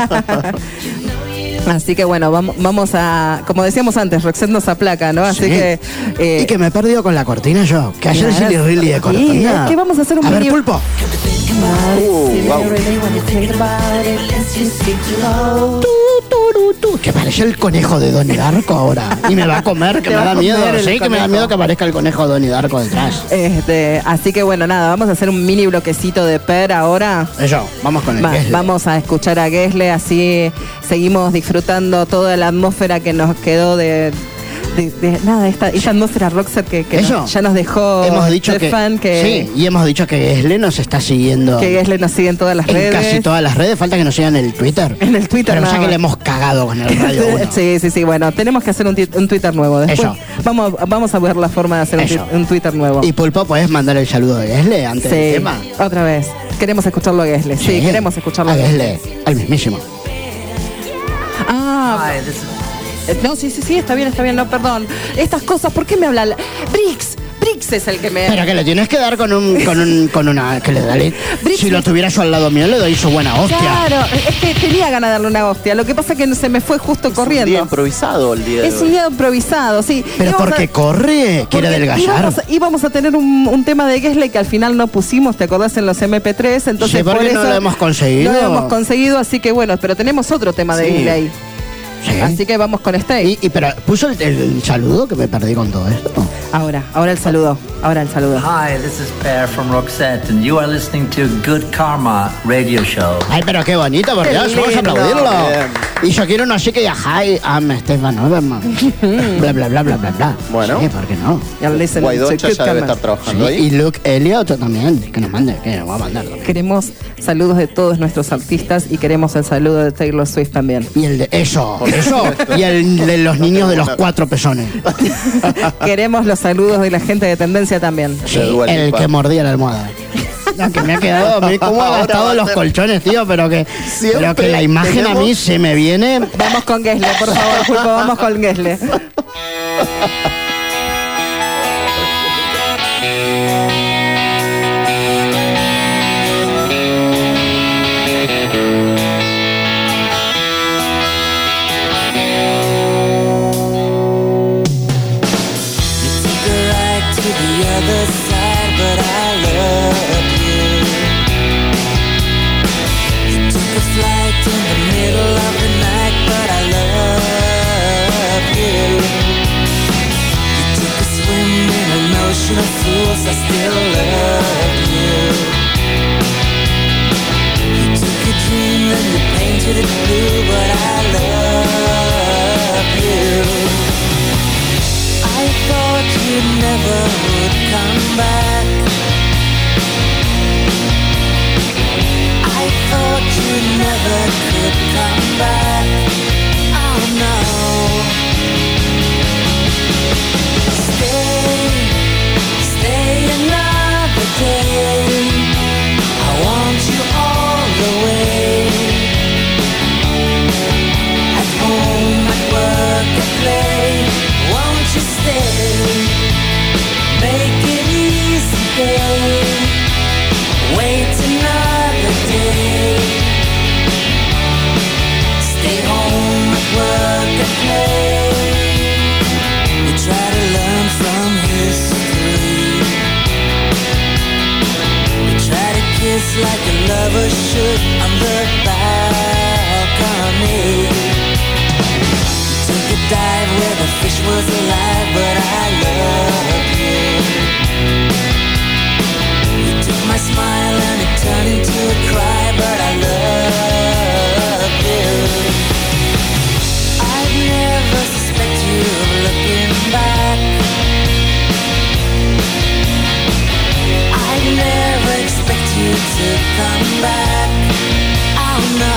Así que bueno, vamos, vamos a, como decíamos antes, Roxette nos aplaca, ¿no? Así Sí. que... eh, Y que me he perdido con la cortina yo. Que ayer Claro. Silly Rilly de Sí, cortina. es que vamos a hacer un A ver, mini- Pulpo. Uh, wow. Tú, tú, tú, que parece el conejo de Donnie Darko ahora. Y me va a comer, que Te me va da a miedo. comer el Sí, que me da conejo. miedo que aparezca el conejo de Donnie Darko detrás. Este, así que bueno, nada, vamos a hacer un mini bloquecito de Per ahora. Eso, vamos con el Va- Gesle. vamos a escuchar a Gesle, así seguimos disfrutando toda la atmósfera que nos quedó de, de- de- nada, esta, esta atmósfera Roxette que, que Eso. nos- ya nos dejó Hemos dicho que, Stefan, que, sí, y hemos dicho que Gesle nos está siguiendo que Gesle nos sigue en todas las en redes. casi todas las redes. Falta que nos sigan en el Twitter. En el Twitter Pero nada ya que más. le hemos cagado con el Radio uno. Sí, sí, sí, bueno, tenemos que hacer un, ti- un Twitter nuevo. Después Eso. Vamos, vamos a ver la forma de hacer un, Eso. ti- un Twitter nuevo. Y Pulpo, ¿puedes mandar el saludo de Gesle antes Sí, del tema? otra vez. Queremos escucharlo a Gesle. Sí, queremos escucharlo a a Gesle, al mismísimo. Ah, Hi, this is- eh, no, sí, sí, sí, está bien, está bien, no, perdón. Estas cosas, ¿por qué me habla? la- Brix, Brix es el que me... Pero que le tienes que dar con un, con un, con una, que le dale. Brix- Si lo tuviera yo al lado mío, le doy su buena hostia. Claro, es que tenía ganas de darle una hostia. Lo que pasa es que se me fue justo Un día corriendo. improvisado el día de Es hoy. un día improvisado, sí. Pero Íbamos porque a- corre, quiere porque adelgazar. Íbamos, a- íbamos a tener un, un tema de Gesle que al final no pusimos, ¿te acordás? En los M P tres, entonces Sí, porque por no eso lo hemos conseguido. No lo hemos conseguido, así que bueno, pero tenemos otro tema de Sí. Gesle ahí. Sí. Así que vamos con este. Y, y pero puso el, el saludo que me perdí con todo esto. Ahora, ahora el saludo. Ahora el saludo. Hi, this is Per from Roxette, and you are listening to Good Karma Radio Show. Ay, pero qué bonito, por Qué Dios, vamos a lindo. aplaudirlo. Bien. Y yo quiero uno así que diga, hi, I'm Stefan Overman. bla, bla, bla, bla, bla, bla. Bueno. Sí, ¿por qué no? You're listening to Guaidocha Good ya debe Karma. estar trabajando Sí, ahí. y Luke Elliot también, que nos mande, que nos va a mandar también. Queremos saludos de todos nuestros artistas y queremos el saludo de Taylor Swift también. Y el de eso, eso. Y el de los niños de los cuatro pezones. Queremos los saludos de la gente de Tendencia también. Sí, Dua el Lipa. que mordía la almohada. No, que me ha quedado, a mí cómo ha Ahora gastado va a los ser- colchones, tío, pero que, Siempre pero que la imagen a mí tenemos- se me viene. Vamos con Gesle, por favor, Pulpo, vamos con Gesle. Took a ride to the other side, but I love you. You took a flight in the middle of the night, but I love you. You took a swim in an ocean of fools, I still love you. You took a dream and you painted it blue, but I love you. I thought you never would come back. I thought you never could come back. Oh no. Stay, stay another day. I want you all the way. At home, at work, at play. Won't you stay? Make it easy, babe. Wait another day. Stay home at work and play. We try to learn from history. We try to kiss like a lover should on the balcony. Took a dive where the fish was alive, but I love you. You took my smile and it turning to a cry, but I love you. I'd never suspect you of looking back. I'd never expect you to come back. Oh no.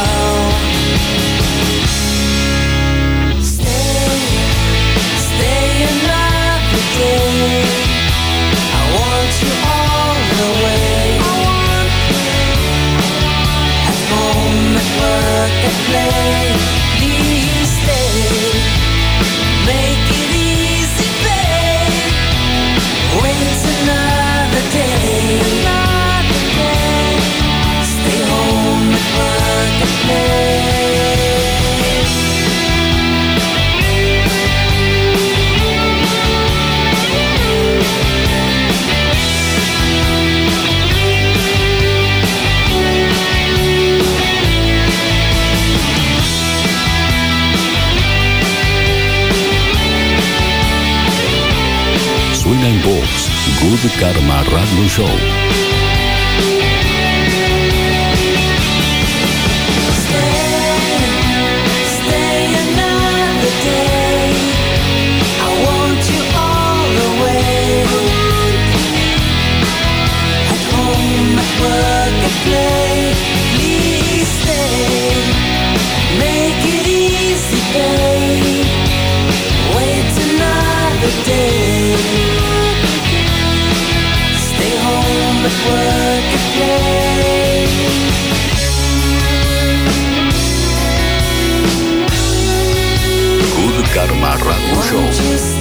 Stay, stay another day. I want you all the way. At home, at work, at play. Please stay. Make it easy, babe. Wait another day. Another day. Stay home, at work, at play. Suena en Vox, Good Karma Radio Show. Stay another day. I want you all the way. At home, at work, at play. Please stay. Make it easy, babe. Wait another day. Stay home, at work, at play. Good Karma Radio Show.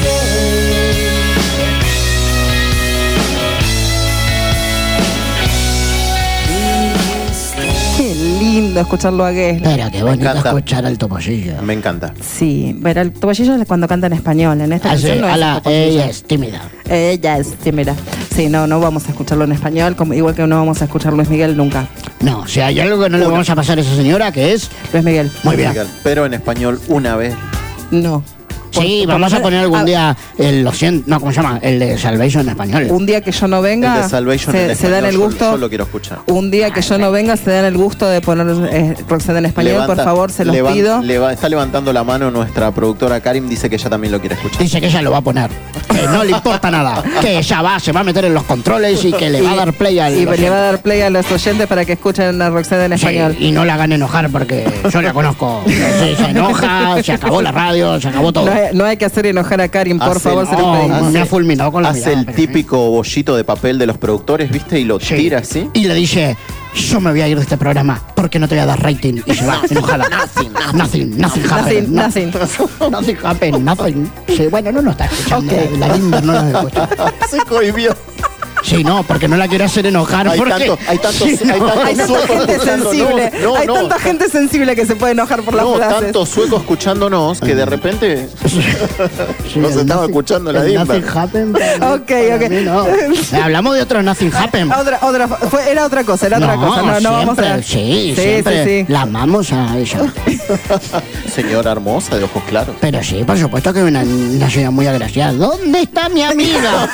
Qué lindo escucharlo a Gessler. Pero qué bonito escuchar al Topollillo. Me encanta. Sí, pero el Topollillo es cuando canta en español. En esta Ah, sí, canción no es ala, el Topollillo. ella es tímida. Ella es tímida. Sí, no, no vamos a escucharlo en español, como, igual que no vamos a escuchar Luis Miguel nunca. No, si hay algo que no le vamos a pasar a esa señora, que es Luis Miguel. Muy bien. Pero en español una vez. No. Sí, Por- vamos por- a poner algún a- día el lo siento, no, ¿cómo se llama? El de Salvation en español. Un día que yo no venga, El de Salvation se, en se dan español, el yo- gusto. Yo lo quiero escuchar. Un día que yo no venga, se dan el gusto de poner eh, Roxette en español. Levanta- por favor, se los levan- pido. leva- está levantando la mano nuestra productora Karim, dice que ella también lo quiere escuchar. Dice que ella lo va a poner. Que no le importa nada. Que ella va, se va a meter en los controles y que le va a dar play al. Y le va a dar play a los oyentes para que escuchen a Roxette en Sí, español. y no la hagan enojar porque yo la conozco. Sí, se enoja, se acabó la radio, se acabó todo. No hay, no hay que hacer enojar a Karim, por Hace favor, el- se lo No, pedimos. me ha fulminado con la Hace mirada, el pero típico bollito de papel de los productores, ¿viste? Y lo Sí. tira así. Y le dice, yo me voy a ir de este programa porque no te voy a dar rating. Y se va enojada. Nothing, nothing, nothing happen. Nothing, no- Nothing happen, nothing. Sí, bueno, no nos está escuchando. Ok. La, la Linda no nos escucha. Se cohibió. Sí, no, porque no la quiere hacer enojar. Hay porque... tanto- hay tantos- Sí, hay no. tantos Hay tanta suecos gente escuchando, sensible. no, no, hay no. tanta gente sensible que se puede enojar por las No, frases. tanto sueco escuchándonos que de repente Sí, nos el estaba nothing- escuchando la el Dimba. Nothing happen. para mí- Ok, para ok. mí no. Eh, Hablamos de otro Nothing happen. Otra, otra, fue, era otra cosa, era otra No, cosa. No, no vamos siempre, a. sí, sí, siempre sí, sí. la amamos a ella. Señora hermosa de ojos claros. Pero sí, por supuesto que una, una señora muy agraciada. ¿Dónde está mi amiga?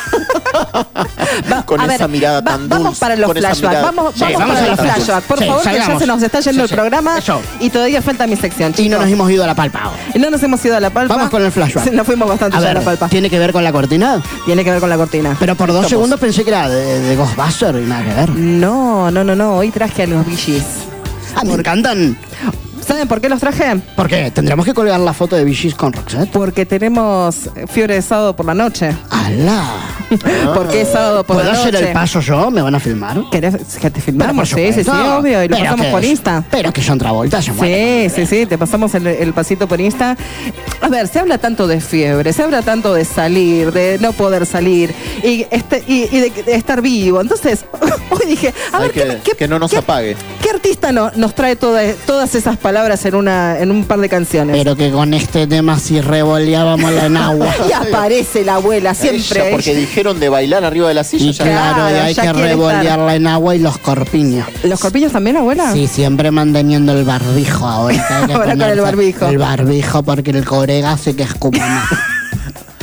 Va- Con a esa ver, mirada va- tan Vamos dulce, para los con esa flashbacks. mirada- Vamos, Sí, vamos, vamos para a los los flashbacks. flashbacks. Por Sí, favor, que ya salgamos. se nos está yendo Sí, el sí. programa Eso. y todavía falta mi sección, Y chicos. no nos hemos ido a la palpa. Y no nos hemos ido a la palpa. Vamos con el flashback. Sí, nos fuimos bastante A ya a ver, la palpa. ¿tiene que ver con la cortina? Tiene que ver con la cortina. Pero por dos segundos pensé que era de, de Ghostbusters y nada que ver. No, no, no, no. Hoy traje a los Bee Gees. Ah, me encantan. ¿Saben por qué los traje? ¿Por qué? ¿Tendremos que colgar la foto de Bee Gees con Roxette? Porque tenemos fiebre de sábado por la noche. ¡Hala! Porque es sábado por ¿Puedo la noche. hacer el paso yo? ¿Me van a filmar? ¿Querés que te Pero filmamos? por Sí, sí, sí, supuesto. obvio. Y lo Pero pasamos que por es- Insta. Pero que son Travolta, se muere. Sí, sí, sí, te pasamos el, el pasito por Insta. A ver, se habla tanto de fiebre, se habla tanto de salir, de no poder salir y, este, y, y de, de estar vivo. Entonces, hoy dije, a Hay ver, que, ¿qué, qué, que no nos qué- apague. qué artista no- nos trae toda- todas esas palabras en, una, en un par de canciones? Pero que con este tema si revoleábamos la enagua. Y aparece la abuela, siempre. Ella, porque dijeron de bailar arriba de la silla. Y ya- claro, y Claro, hay ya que quiere revolearla en agua y los corpiños. ¿Los corpiños también, abuela? Sí, siempre manteniendo el barbijo ahora. que hay que Ahora con el ponerse barbijo. El barbijo porque el corega hace que escupa más.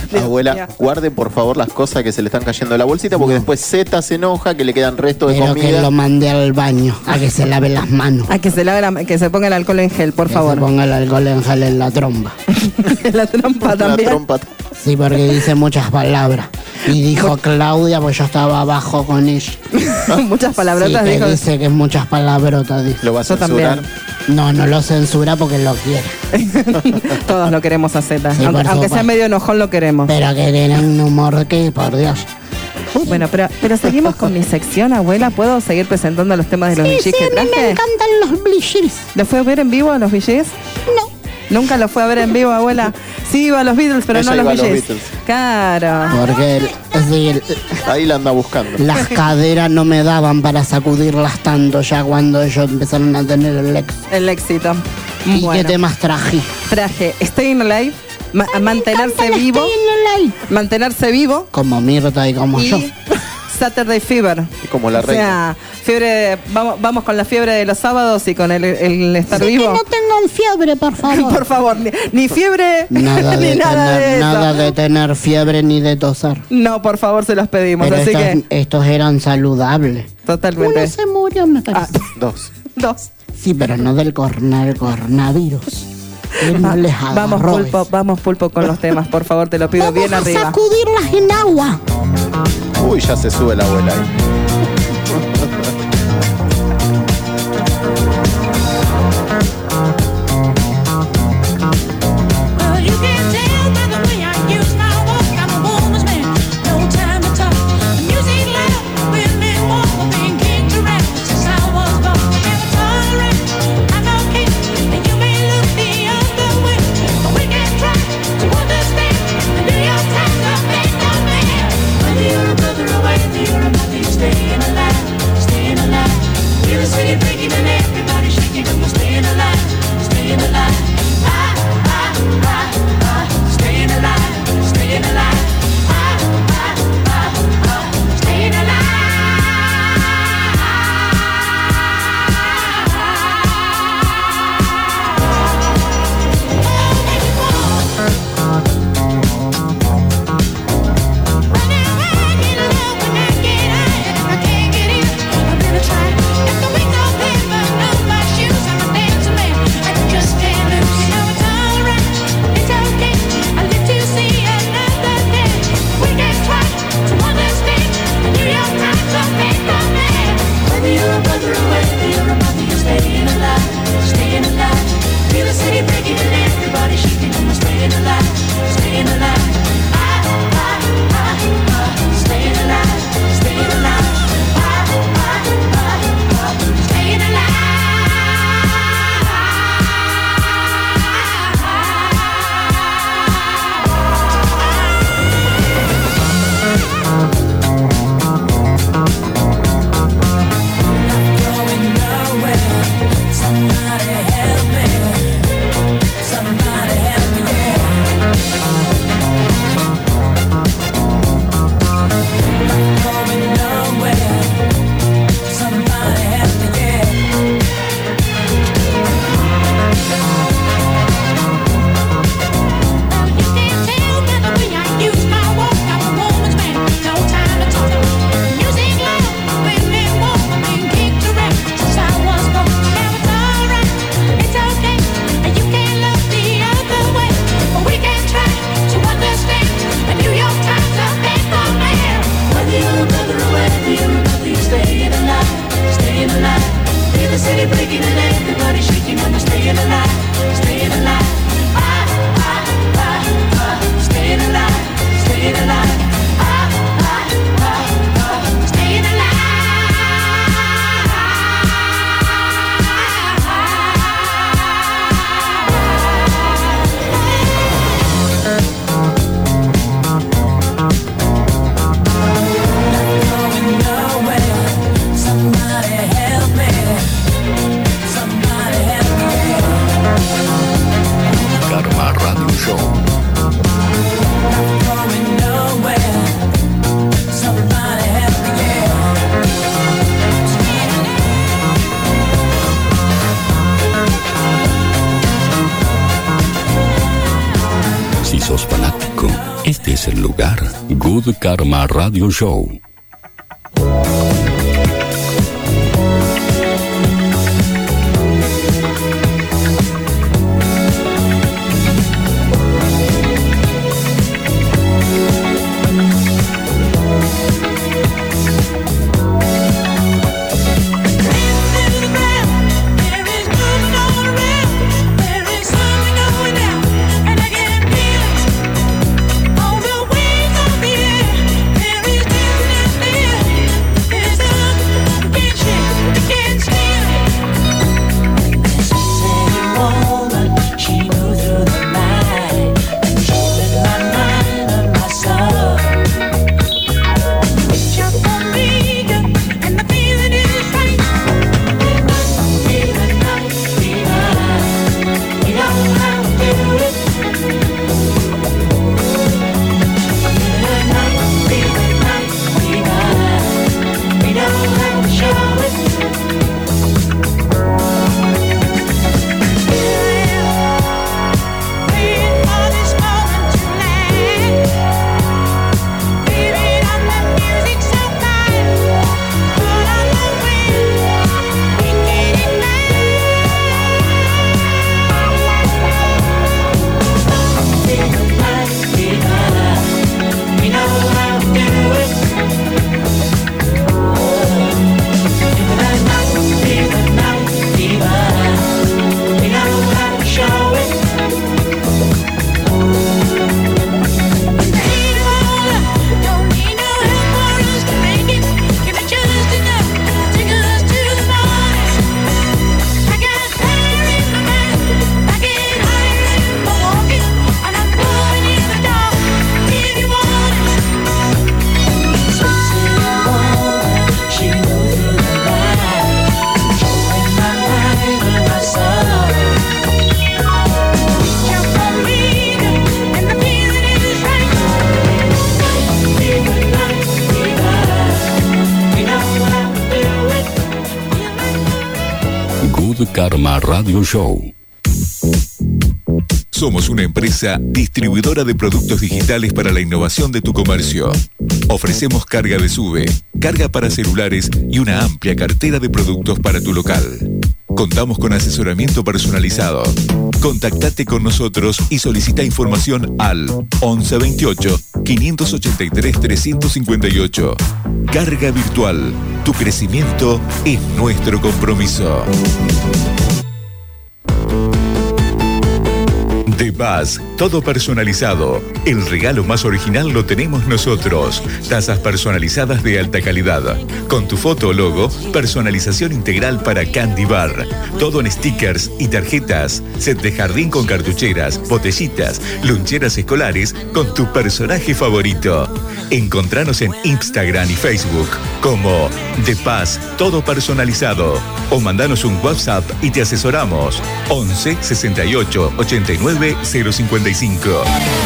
Abuela, mío. guarde por favor las cosas que se le están cayendo de la bolsita, porque No. después Z se enoja, que le quedan restos de Pero que comida. lo mande al baño, a que se lave las manos. A que se lave la- que se ponga el alcohol en gel, por Que favor. se ponga el alcohol en gel en la trompa. La trompa La también. trompa. Sí, porque dice muchas palabras. Y dijo Claudia, pues yo estaba abajo con ella. Muchas Sí, palabrotas que dijo. dice que es muchas palabrotas. Dice. ¿Lo va a Yo censurar? también. No, no lo censura porque lo quiere. Todos lo queremos a Z. Sí, aunque por aunque sea supuesto. medio enojón, lo queremos. Pero que tiene un humor que, por Dios. Bueno, pero, pero seguimos con mi sección, abuela. ¿Puedo seguir presentando los temas de los Sí, V Gs sí, que a mí traje? me encantan los blizzards. ¿Lo fue a ver en vivo a los V Gs? No. Nunca lo fue a ver en vivo, abuela. Sí, iba a los Beatles, pero Ella no a iba los a los V Gs. Beatles. Claro. Porque el- sí, el- Ahí la anda buscando. las caderas no me daban para sacudirlas tanto ya cuando ellos empezaron a tener el ex. El éxito. ¿Y Bueno, qué temas traje? traje Staying Alive, ma- mantenerse encanta el vivo, Staying Alive. mantenerse vivo Como Mirta y como yo. y Saturday Fever. Y como la O reina. sea, fiebre, vamos, vamos con la fiebre de los sábados y con el, el estar Sí, vivo. que no tengan fiebre, por favor. Por favor, ni, ni fiebre Nada ni de, nada tener, de eso. nada de tener fiebre ni de toser. No, por favor, se los pedimos. Pero así estos, que, estos eran saludables. totalmente. Uno se murió, me parece. Dos. Dos. Sí, pero no del corna- coronavirus. Él no les Vamos, agarró pulpo, eso. vamos, pulpo, con los temas, por favor, te lo pido Vamos bien a arriba. sacudirlas en agua. Uy, ya se sube la abuela ahí. Well, you can tell by the way I use my walk. I'm a woman's man, no time to talk. The music loud, women walk, being kicked around since I was born. Never tolerate, I'm no king, and you may look the other way, but we can try to understand. The New York Times are made no man. Whether you're a brother or whether you're a mother, you stay Este es el lugar. Good Karma Radio Show. Karma Radio Show. Somos una empresa distribuidora de productos digitales para la innovación de tu comercio. Ofrecemos carga de SUBE, carga para celulares y una amplia cartera de productos para tu local. Contamos con asesoramiento personalizado. Contactate con nosotros y solicita información al once veintiocho, quinientos ochenta y tres, trescientos cincuenta y ocho. Carga virtual. Tu crecimiento es nuestro compromiso. The Buzz, todo personalizado. El regalo más original lo tenemos nosotros. Tazas personalizadas de alta calidad. Con tu foto o logo, personalización integral para Candy Bar. Todo en stickers y tarjetas. Set de jardín con cartucheras, botellitas, loncheras escolares con tu personaje favorito. Encontranos en Instagram y Facebook como The Buzz, todo personalizado. O mandanos un WhatsApp y te asesoramos. once sesenta y ocho, ochenta y nueve, cero cincuenta y cinco.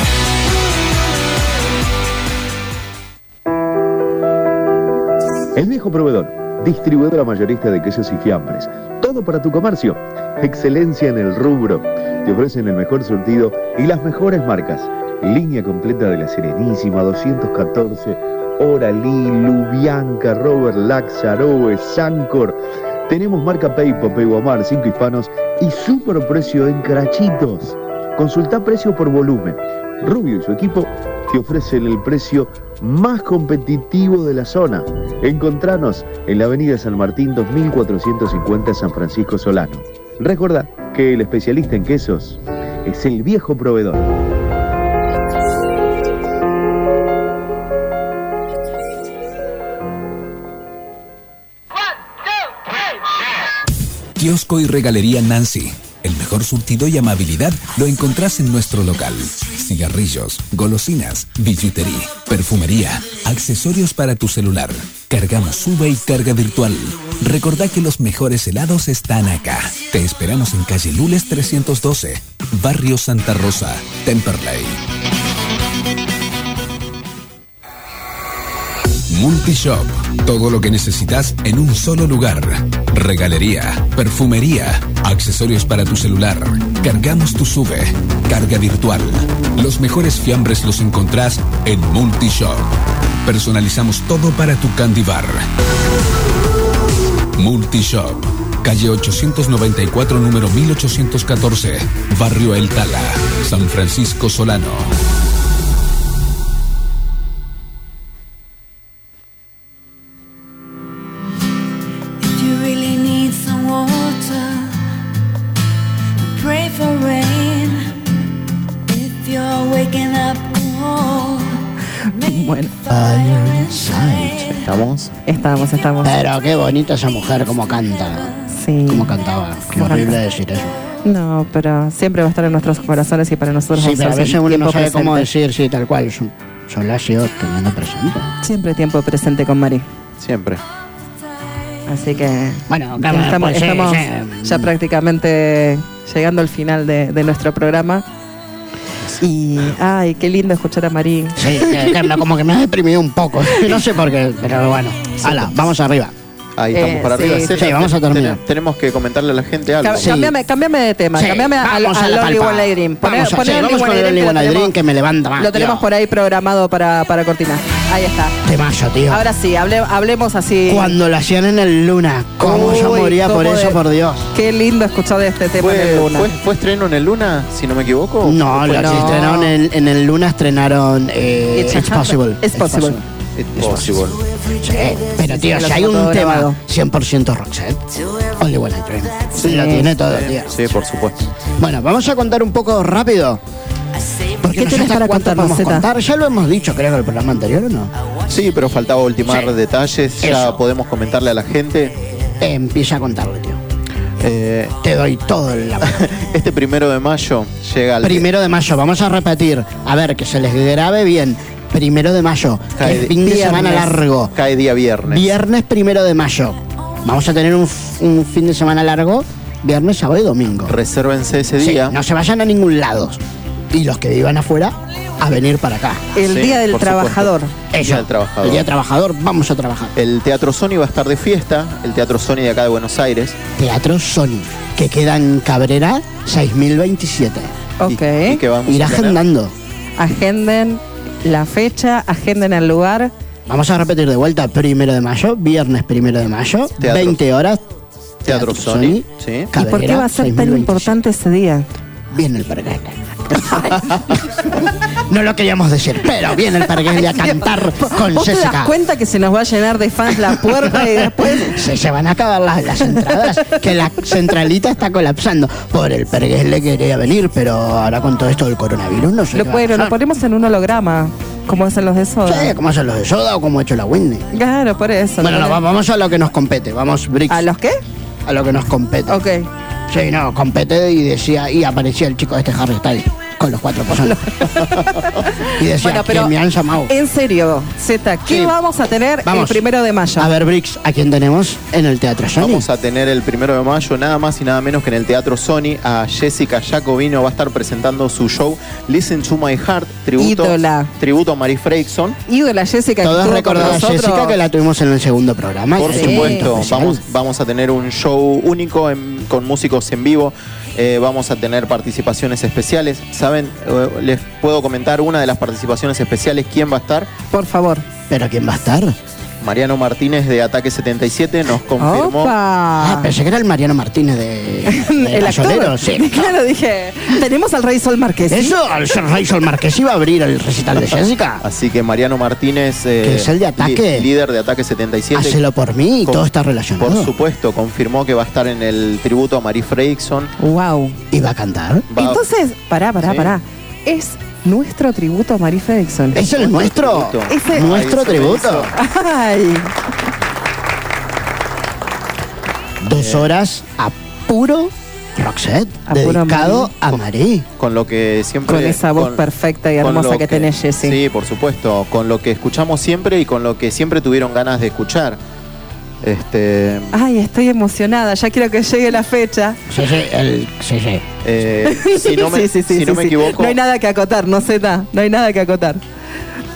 El Viejo Proveedor, distribuidora mayorista de quesos y fiambres. Todo para tu comercio. Excelencia en el rubro. Te ofrecen el mejor surtido y las mejores marcas. Línea completa de La Serenísima, doscientos catorce, Oralí, Lubianca, Robert Lax, Aroe, Sancor. Tenemos marca Peipo, Peguamar, Cinco Hispanos y super precio en crachitos. Consulta precio por volumen. Rubio y su equipo te ofrecen el precio más competitivo de la zona. Encontranos en la avenida San Martín dos mil cuatrocientos cincuenta, San Francisco Solano. Recordá que el especialista en quesos es el Viejo Proveedor. Kiosco y Regalería Nancy. El mejor surtido y amabilidad lo encontrás en nuestro local. Cigarrillos, golosinas, billutería, perfumería, accesorios para tu celular. Cargamos SUBE y carga virtual. Recordá que los mejores helados están acá. Te esperamos en calle Lules trescientos doce, Barrio Santa Rosa, Temperley. Multishop. Todo lo que necesitas en un solo lugar. Regalería, perfumería, accesorios para tu celular. Cargamos tu sube. Carga virtual. Los mejores fiambres los encontrás en Multishop. Personalizamos todo para tu candy bar. Multishop. Calle ochocientos noventa y cuatro, número mil ochocientos catorce. Barrio El Tala, San Francisco Solano. Bueno. ¿Estamos? Estamos, estamos. Pero qué bonita esa mujer, como canta. Sí. Como cantaba. Qué Como horrible canta. decir eso. No, pero siempre va a estar en nuestros corazones y para nosotros Sí, va a pero a ser veces uno no tiempo sabe cómo presente. decir, sí, tal cual. Son, son la sido teniendo presente. Siempre tiempo presente con Mari. Siempre. Así que Bueno, ya claro, estamos, pues sí, estamos sí. ya prácticamente llegando al final de, de nuestro programa. Y, ay, qué lindo escuchar a Mari. Sí, que- que me- como que me ha deprimido un poco. No sé por qué, pero bueno. Hala, vamos arriba. Ahí estamos Eh, para sí, arriba. sí. Zeta, Sí, vamos a terminar. ten- Tenemos que comentarle a la gente algo. Ca- Cámbiame, cámbiame de tema, Sí, cámbiame a, vamos a, a la Lonely palpa. One Night Dream. Poné- Vamos a- poné sí, Lonely vamos con One el Night Lonely Dream, One Night lo Dream, tenemos- que me levanta más, Lo tenemos tío. por ahí programado para, para cortinar. Ahí está. Temazo, tío. Ahora sí, hable- hablemos así. Cuando lo hacían en el Luna, cómo yo Uy, moría por cómo eso, de- por Dios. Qué lindo escuchar de este tema en ¿Fue, el Luna. fue, fue estreno en el Luna, si no me equivoco? No, ¿O fue- lo que estrenaron en, en el Luna estrenaron eh, It's It's, a- Possible. It's Possible. It's possible. Sí, pero tío, Sí, si lo hay tengo un todo tema grabado. cien por ciento Roxette, Only One Night Dream. Sí. Lo tiene todo, tío. Sí, por supuesto. Bueno, vamos a contar un poco rápido. Porque ¿Qué no sé tenés hasta para cuánto contarnos, podemos Zeta? contar. Ya lo hemos dicho, creo, en el programa anterior, ¿o no? Sí, pero faltaba ultimar Sí. detalles. Ya Eso. podemos comentarle a la gente. Eh, empieza a contarle, tío. Eh, Te doy todo el la este primero de mayo llega al Primero de mayo, vamos a repetir. A ver, que se les grabe bien. Primero de mayo, que Cae es fin de viernes. semana largo. Cae día viernes. Viernes primero de mayo. Vamos a tener un, f- un fin de semana largo, viernes, sábado y domingo. Resérvense ese Sí, día. no se vayan a ningún lado. Y los que vivan afuera, a venir para acá. El Sí, Día del por Trabajador. supuesto. Eso, Día del Trabajador. El día trabajador, vamos a trabajar. El Teatro Sony va a estar de fiesta. El Teatro Sony de acá de Buenos Aires. Teatro Sony, que queda en Cabrera seis mil veintisiete. Ok. Y, y que vamos Ir a tener- agendando. Agenden la fecha, agenden el lugar. Vamos a repetir de vuelta, primero de mayo, viernes primero de mayo, Teatro- veinte horas. Teatro Sony. Sí. ¿Y por qué Cabrera, va a ser seis tan mil veintisiete. importante ese día? Viene el perguele. No lo queríamos decir, pero viene el perguele a cantar con ¿Vos te das Jessica. cuenta que se nos va a llenar de fans la puerta y después... Se, se van a acabar las, las entradas, que la centralita está colapsando. Por el perguele quería venir, pero ahora con todo esto del coronavirus no sé Lo, qué va a bueno, lo pasar. ponemos en un holograma, como hacen los de Soda. Sí, como hacen los de Soda o como ha hecho la Whitney. Claro, por eso. Bueno, lo no, ponemos- vamos a lo que nos compete. Vamos, Brix. ¿A los qué? A lo que nos compete. Ok. Sí, no, compete y decía, y aparecía el chico de este Harry Styles con los cuatro personas. Y decía, Bueno, pero que me han llamado. en serio, Zeta, ¿qué Sí. vamos a tener Vamos. el primero de mayo? A ver, Brix, ¿a quién tenemos en el Teatro Sony? Vamos a tener el primero de mayo nada más y nada menos que en el Teatro Sony a Jessica Jacobino. Va a estar presentando su show Listen to My Heart, tributo, Ídola. tributo a Mari Fredriksson. Ídola Jessica. que Todos estuvo con recordar a nosotros. Jessica que la tuvimos en el segundo programa. Por que Sí. es un supuesto, momento especial. vamos, vamos a tener un show único en- con músicos en vivo. Eh, vamos a tener participaciones especiales. ¿Saben? Eh, les puedo comentar una de las participaciones especiales. ¿Quién va a estar? Por favor. ¿Pero quién va a estar? Mariano Martínez de Ataque setenta y siete nos confirmó. Ah, ¡Opa! pensé que era el Mariano Martínez de, de El actor. Gasolero. Sí. Claro, dije, tenemos al Rey Sol Marqués. Eso, al ser Rey Sol Marqués iba a abrir el recital de Jessica. Así que Mariano Martínez, eh, Que es el de Ataque. li- líder de Ataque setenta y siete. Hacelo por mí y Con- todo está relacionado. Por supuesto, confirmó que va a estar en el tributo a Mari Fredriksson. Wow. ¿Y va a cantar? Va- Entonces, pará, pará, Sí. pará. Es nuestro tributo a Mari Fredriksson. ¿Es el nuestro? tributo. Ese- ¿Nuestro Ahí se tributo? Ay. Dos horas a puro Roxette, A puro dedicado Marí. a Marí. Con lo que siempre. Con esa voz con- perfecta y con hermosa lo que tenés, Jessie. Sí, por supuesto. Con lo que escuchamos siempre y con lo que siempre tuvieron ganas de escuchar. Este. Ay, estoy emocionada. Ya quiero que llegue la fecha. Sí, sí, el, sí, sí. eh, si no me, Sí, sí, sí, si no sí, me sí. equivoco. No hay nada que acotar, no sé nada. No hay nada que acotar.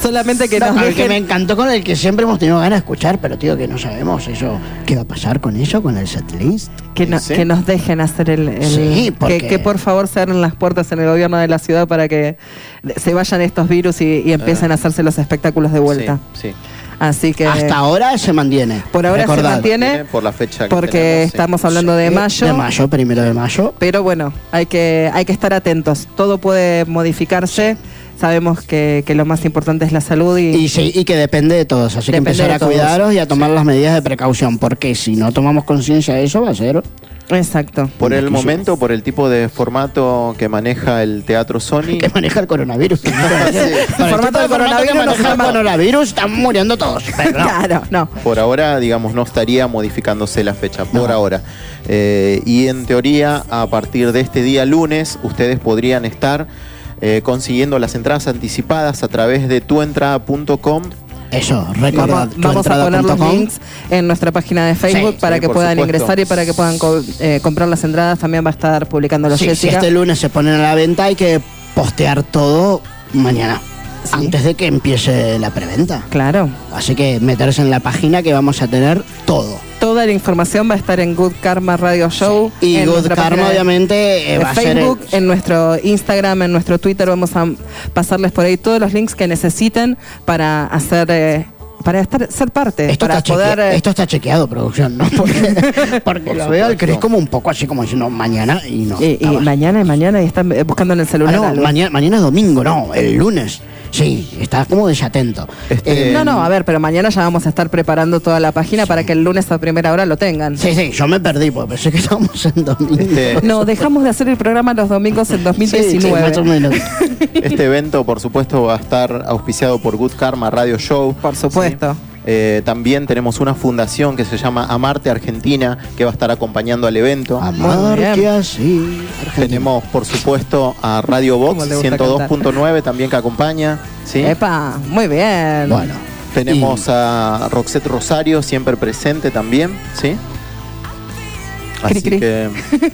Solamente que No, nos el dejen... que me encantó con el que siempre hemos tenido ganas de escuchar, pero tío, que no sabemos eso. ¿Qué va a pasar con eso, con el setlist? Que, no- ¿Sí? que nos dejen hacer el... el- Sí, porque- que, que por favor se abran las puertas en el gobierno de la ciudad para que se vayan estos virus y, y empiecen a hacerse los espectáculos de vuelta. Sí, sí. Así que... Hasta ahora se mantiene. Por ahora se Recordad. mantiene Por la fecha que porque tenemos, sí. estamos hablando de Sí, mayo. De mayo, primero de mayo. Pero bueno, hay que, hay que estar atentos. Todo puede modificarse. Sabemos que, que lo más importante es la salud y, Y, sí, y que depende de todos. Así que Depende empezar de a todos. cuidaros y a tomar las medidas de precaución. Porque si no tomamos conciencia de eso, va a ser. Exacto. Por el Muchísimo. momento, por el tipo de formato que maneja el Teatro Sony. Que maneja el coronavirus. Sí. Para el formato de coronavirus que no maneja el forma- coronavirus, están muriendo todos. Pero no. Claro, no. Por ahora, digamos, no estaría modificándose la fecha, por ahora. Eh, y en teoría, a partir de este día lunes, ustedes podrían estar eh, consiguiendo las entradas anticipadas a través de tuentrada punto com. Eso, recordad. Vamos, vamos a poner los links en nuestra página de Facebook Sí, para sí, que por puedan supuesto. ingresar y para que puedan co- eh, comprar las entradas. También va a estar publicando los Sí, si Jessica. este lunes se ponen a la venta, hay que postear todo mañana. Sí. Antes de que empiece la preventa. Claro. Así que meterse en la página que vamos a tener todo. Toda la información va a estar en Good Karma Radio Show. Y en Good nuestra Karma, página de- obviamente, eh, de va a ser Facebook, el- en nuestro Instagram, en nuestro Twitter. Vamos a pasarles por ahí todos los links que necesiten para hacer... eh, para estar, ser parte, Esto para está, poder... chequea- eh, esto está chequeado, producción, ¿no? Porque, porque lo veo al Cris como un poco así como diciendo mañana y no. y, y estaba- mañana y mañana y están eh, buscando en el Ah, celular no, algo. mañana, mañana es domingo, no, el lunes. Sí, estás como desatento. Este, Eh, No, no, a ver, pero mañana ya vamos a estar preparando toda la página para que el lunes a primera hora lo tengan. Sí, sí, yo me perdí porque pensé que estábamos en domingo. Este, No, dejamos de hacer el programa los domingos en dos mil diecinueve. Sí, sí, más o menos. este evento, por supuesto, va a estar auspiciado por Good Karma Radio Show. Por supuesto. Eh, también tenemos una fundación que se llama Amarte Argentina, que va a estar acompañando al evento. Amar bien. que así. Argentina. Tenemos, por supuesto, a Radio ¿Cómo Box le gusta ciento dos punto nueve también que acompaña. ¿sí? Epa, muy bien. Bueno. Tenemos a Roxette Rosario, siempre presente también. ¿sí? Así Cri, cri. que...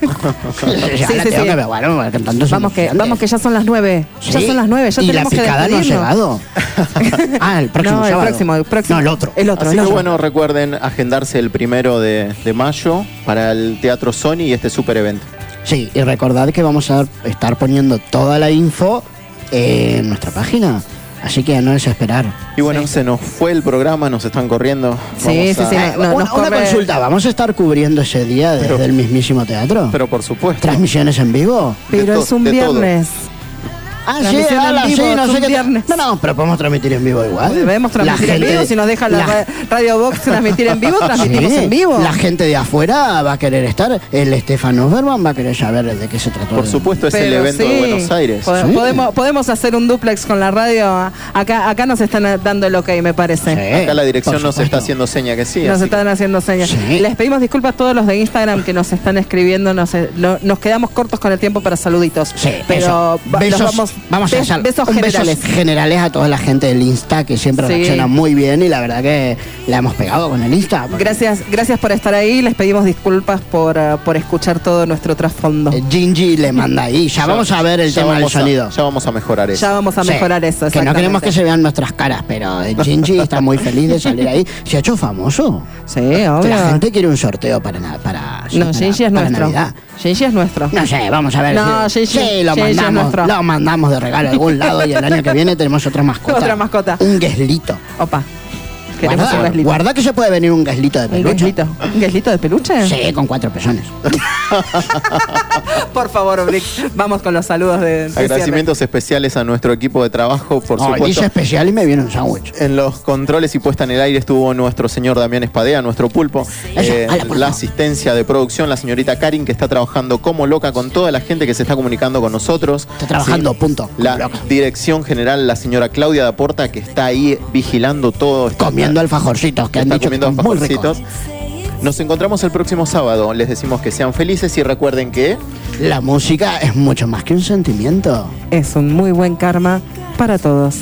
Ya Sí, la sí, tengo sí. que ver, bueno, cantando Vamos que, emocionante. vamos que ya son las nueve. Ya Sí, son las nueve, ya y tenemos la que picada no ha despedirnos. llegado. Ah, el próximo No, el sábado. próximo, el próximo. No, el otro. El otro, Así el que otro. bueno, recuerden agendarse el primero de, de mayo para el Teatro Sony y este super evento. Sí, y recordad que vamos a estar poniendo toda la info en nuestra página. Así que no desesperar. Y bueno, se nos fue el programa, nos están corriendo. Sí, Vamos sí, a- sí, no, una, nos una corre- consulta, ¿vamos a estar cubriendo ese día desde Pero- el mismísimo teatro? Pero por supuesto. ¿Transmisiones en vivo? Pero de es to- un de todo. viernes. Ah, sí, Transmisión en ala, vivo, sí, no es sé un qué. viernes. No, no, pero podemos transmitir en vivo igual. Debemos transmitir La en vivo. gente- Si nos deja la, la- ra- Radio Box transmitir en vivo, transmitimos Sí, en vivo. La gente de afuera va a querer estar. El Stefan Overman va a querer saber de qué se trató. Por el- supuesto, es el Pero evento sí, de Buenos Aires. pod- Sí. Podemos, podemos hacer un duplex con la radio. Acá, acá nos están dando el ok, me parece. Sí, Acá la dirección por nos supuesto. está haciendo seña que sí. Nos así están haciendo señas. Sí. Les pedimos disculpas a todos los de Instagram que nos están escribiendo. Nos, eh, no- nos quedamos cortos con el tiempo para saluditos. Sí, pero eso. va- los besos, vamos, vamos a bes- hacer besos un generales. besos generales a toda la gente del Insta que siempre Sí. reacciona muy bien y la verdad que la hemos pegado con el Insta. Gracias, gracias por estar ahí. Les pedimos disculpas por, eh, por escuchar todo nuestro trasfondo. Eh, Gingy le manda ahí. Ya, vamos a ver el ya tema del vamos a- sonido. ya vamos a mejorar eso. Ya vamos a Sí, mejorar eso. Que no exactamente. queremos que se vean nuestras caras, pero eh, Gingy está muy feliz de salir ahí. Se ha hecho famoso. Sí, obvio. La gente quiere un sorteo para na- para, sí, No, para- Gigi es para nuestro. Navidad. Gigi es nuestro. No sé, vamos a ver. No, sí, Gigi- sí, lo Gigi es mandamos, nuestro. lo mandamos de regalo a algún lado y el año que viene tenemos otra mascota. Otra mascota. Un gueslito. Opa. Queremos Guarda, un gueslito. guarda que se puede venir un gueslito de ¿Un peluche. gueslito? ¿Un gueslito de peluche? Sí, con cuatro pezones. Por favor, Brick, vamos con los saludos de, de Agradecimientos especiales a nuestro equipo de trabajo, por No, supuesto. hice especial y me viene un sándwich. En los controles y puesta en el aire estuvo nuestro señor Damián Espadea, nuestro pulpo. Eso, Eh, ala, por la favor. asistencia de producción, la señorita Karin, que está trabajando como loca con toda la gente que se está comunicando con nosotros. Está trabajando, Sí. punto. La Como loca. dirección general, la señora Claudia Daporta, que está ahí vigilando todo. Está- Comiendo alfajorcitos que han está dicho que comiendo son muy ricos. alfajorcitos. Nos encontramos el próximo sábado. Les decimos que sean felices y recuerden que... La música es mucho más que un sentimiento. Es un muy buen karma para todos.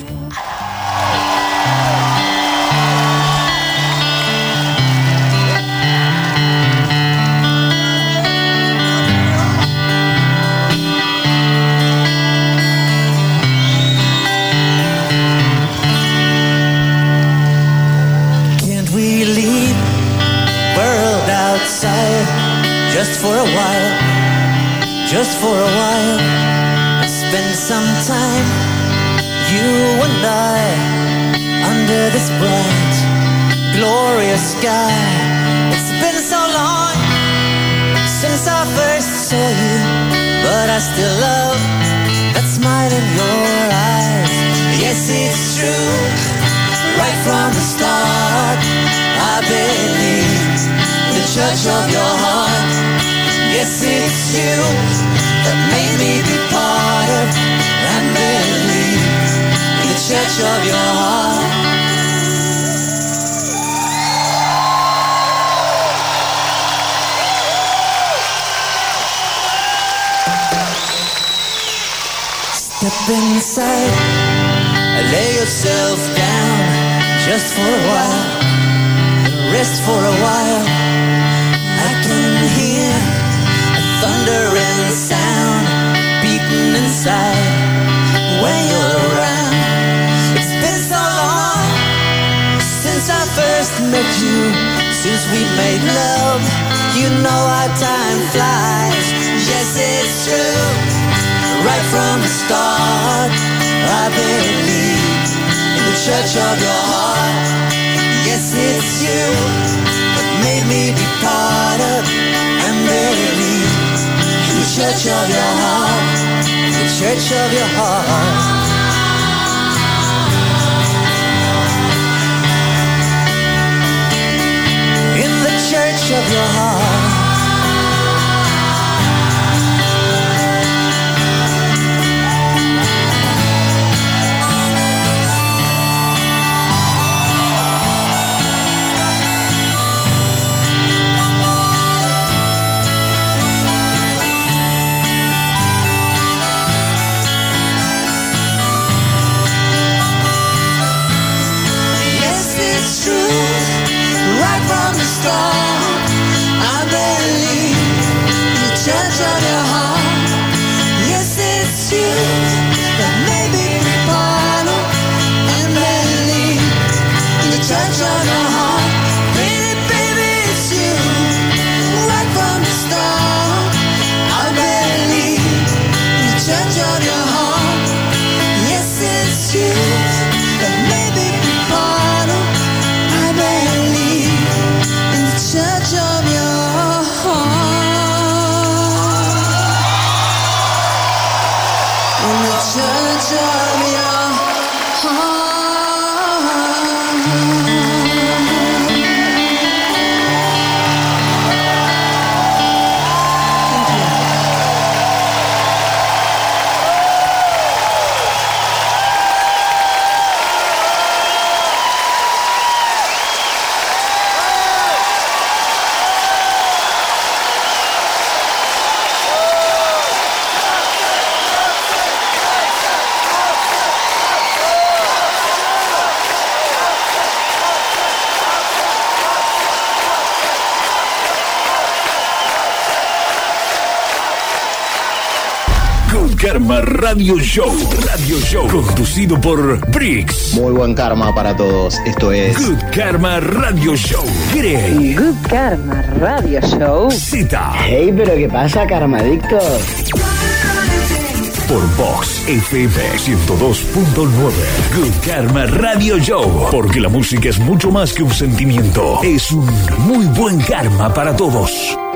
just for a while. Spend some time, you and I, under this bright, glorious sky. It's been so long since I first saw you, but I still love that smile in your eyes. Yes, it's true, right from the start, I believe in the church of your heart. Yes, it's you that made me be part of and believe in the church of your heart. Step inside, lay yourself down just for a while, rest for a while. I can hear a thundering sound beating inside when you're around. It's been so long since I first met you, since we made love. You know how time flies. Yes, it's true, right from the start, I believe in the church of your heart. Yes, it's you that made me be part of and believe in the church of your heart, the church of your heart. In the church of your heart. I believe in the church of your heart. Yes, it's you that made me be part of and believe in the church of your heart. Pretty baby, it's you right from the start. I believe in the church of your heart. Yes, it's you that made me be part of. I believe in the church of your heart. In the church of your heart. Karma Radio Show. Radio Show. Conducido por Brix. Muy buen karma para todos. Esto es Good Karma Radio Show. Grey. Good Karma Radio Show. Zeta. Hey, pero ¿qué pasa, Karmadictos? Por Vox F M ciento dos punto nueve. Good Karma Radio Show. Porque la música es mucho más que un sentimiento. Es un muy buen karma para todos.